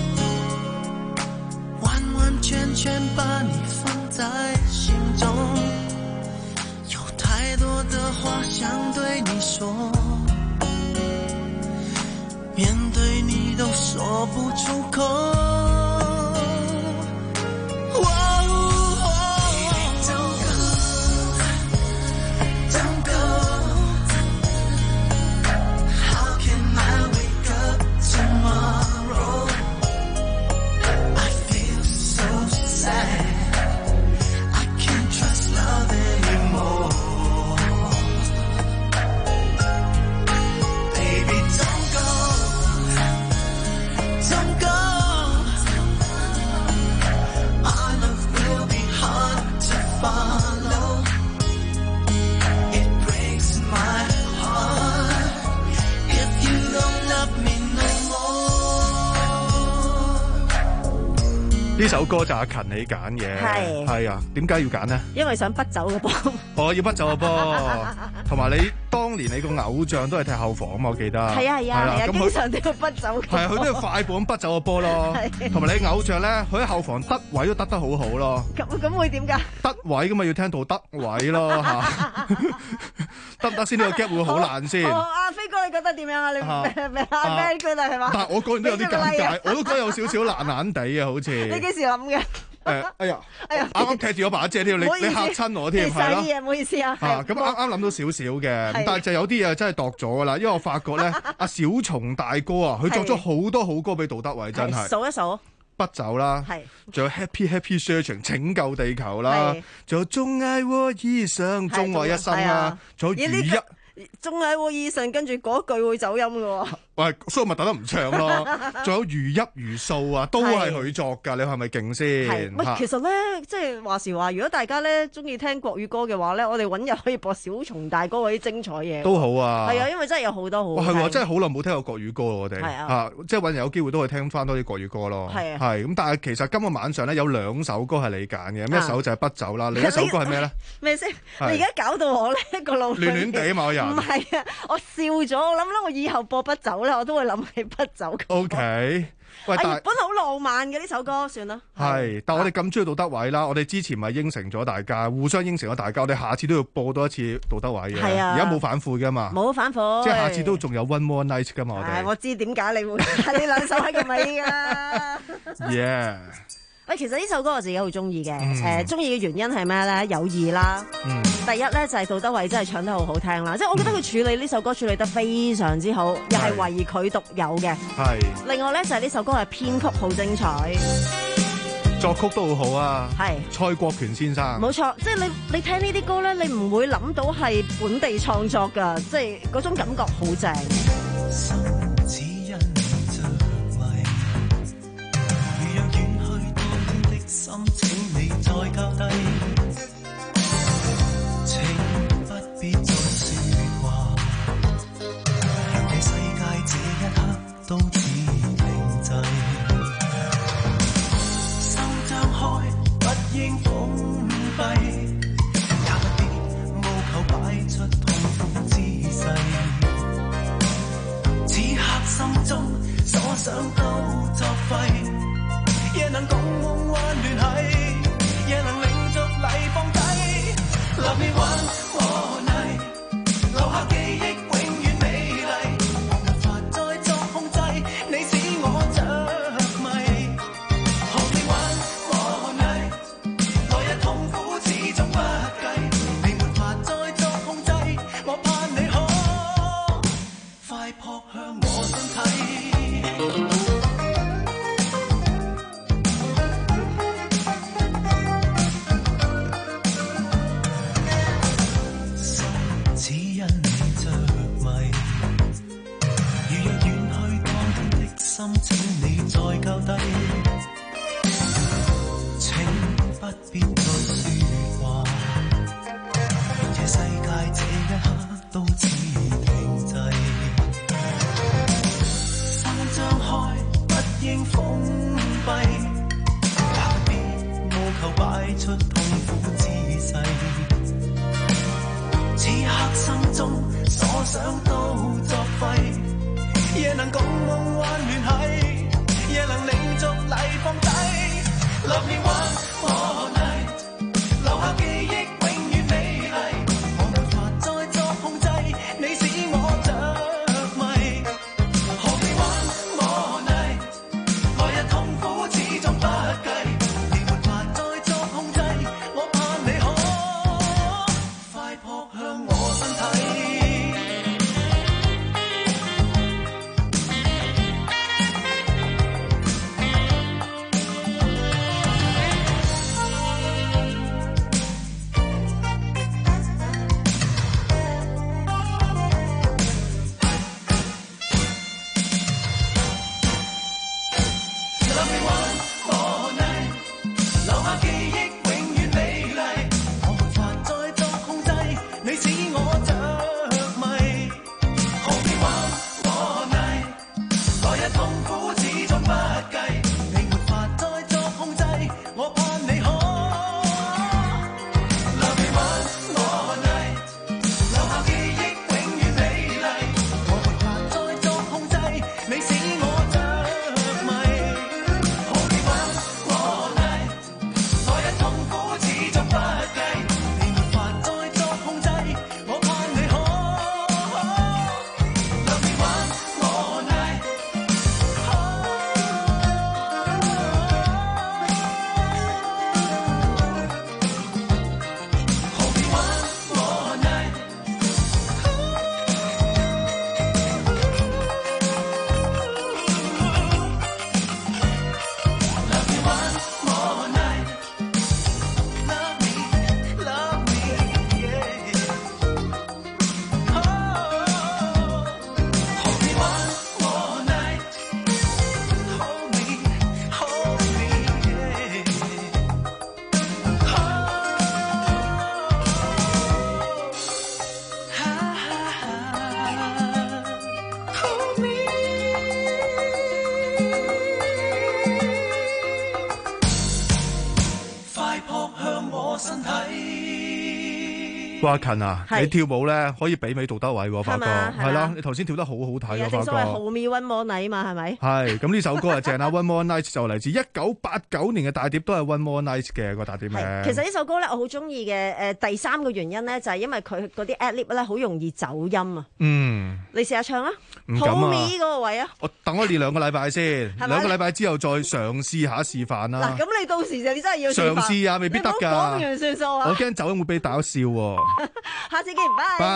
完完全全把你放在心中，太多的話想對你說，面對你都說不出口。Don't go. 呢首歌就阿勤你揀嘅， 係係啊，點解要揀呢？ 因為想不走嘅波， 我要不走嘅波，同埋你當年你個偶像都係踢後防啊嘛，我記得。 係啊係啊係啊，經常都要不走。 係啊，佢都要快步咁不走個波咯。同埋你偶像咧，佢喺後防得位都得得好好咯。 咁咁會點㗎？ 得位咁嘛，要聽到得位咯嚇，得唔得先？呢個 gap 會好難先。 阿飛哥，你覺得點樣啊？你咩啊 very good 啊係嘛？ 但係我個人都有啲尷尬，我都覺得有少少懶懶地啊，好似。 你幾時諗嘅？ 誒，哎呀，哎呀，啱啱踢住我把遮添，你你嚇親我添，係咯。 唔好意思啊。 嚇，咁啱啱諗到少少嘅，但係就有啲嘢真係度咗噶啦，因為我發覺咧，阿小松大哥啊，佢作咗好多好歌俾杜德偉，真係。數一數。 不走啦，仲有 Happy Happy Searching 拯救地球啦，仲有鍾愛我一生，鍾愛一生啦，仲有如一。 鍾愛我一生，跟住嗰句會走音嘅喎。 喂，所以咪等得唔唱咯。仲有如泣如訴啊，都係佢作㗎。你係咪勁先？ 喂，其實咧，即係話時話，如果大家咧中意聽國語歌嘅話咧，我哋揾日可以播小松大哥嗰啲精彩嘢。 都好啊。 係啊，因為真係有好多好。 係喎，真係好耐冇聽過國語歌咯，我哋。 係啊。 嚇，即係揾日有機會都可以聽翻多啲國語歌咯。 係啊。 係咁，但係其實今個晚上咧有兩首歌係你揀嘅，一首就係不走啦，另一首歌係咩咧？ 咩先？你而家搞到我咧一個腦亂亂地啊嘛，我人。 唔係啊，我笑咗，我諗咧，我以後播不走咧，我都會諗起不走。 O K， 喂，但係本來好浪漫嘅呢首歌，算啦。 係，但係我哋咁中意杜德偉啦，我哋之前咪應承咗大家，互相應承咗大家，我哋下次都要播多一次杜德偉嘅。係啊，而家冇反悔噶嘛。冇反悔。 即係下次都仲有 One More Night 噶嘛，我哋。 我知點解你會你兩首喺個尾噶。 Yeah。 喂，其實呢首歌我自己好中意嘅，誒、 嗯， 中意嘅原因係咩咧？有意啦。 嗯。 第一咧就係杜德偉真係唱得好好聽啦，即係我覺得佢處理呢首歌處理得非常之好，又係唯佢獨有嘅。係。另外咧就係呢首歌係編曲好精彩， 作曲都好好啊。 係。蔡國權先生。 冇錯，即係你你聽呢啲歌咧，你唔會諗到係本地創作㗎，即係嗰種感覺好正。 心請你再交低，請不必再說話，讓這世界這一刻都似停滯。心張開，不應封閉，也不必務求擺出痛苦姿勢。此刻心中所想都作廢，也能共夢幻聯繫，也能令逐禮放低。Love me one more night，留下記憶永遠美麗，我無法再作控制，你使我着迷。Hold me one more night，來日痛苦始終不計，你沒法再作控制，我盼你可快撲向我身體。心請你再交低，請不必再說話，讓這世界這一刻都似停滯。心張開，不應封閉，也不必務求擺出痛苦姿勢。此刻心中所想都作廢，也能共夢幻聯繫，也能令逐禮放低。Love me one more night，留下記憶永遠美麗，我無法再作控制，你使我着迷。Hold me one more night，來日痛苦始終不計，你沒法再作控制，我盼你可快撲向我身體。你使我着哇勤啊，你跳舞咧可以媲美杜德偉喎，發覺係啦，你頭先跳得好好睇啊，發覺。 正所謂毫秒 One More Night 嘛，係咪？ 係咁呢首歌係正啦，One More Night 就嚟自一九八九年嘅大碟，都係 One More Night 嘅個大碟名。 其實呢首歌咧，我好中意嘅誒第三個原因咧，就係因為佢嗰啲 ad-lib 咧好容易走音啊。嗯，你試下唱啊， 唔敢啊， 後面嗰個位啊。 我等我練兩個禮拜先，兩個禮拜之後再嘗試下示範啦。 嗱，咁你到時就你真係要嘗試啊，未必得㗎。 講完算數啊！ 我驚走音會俾大家笑喎。 下次見，拜。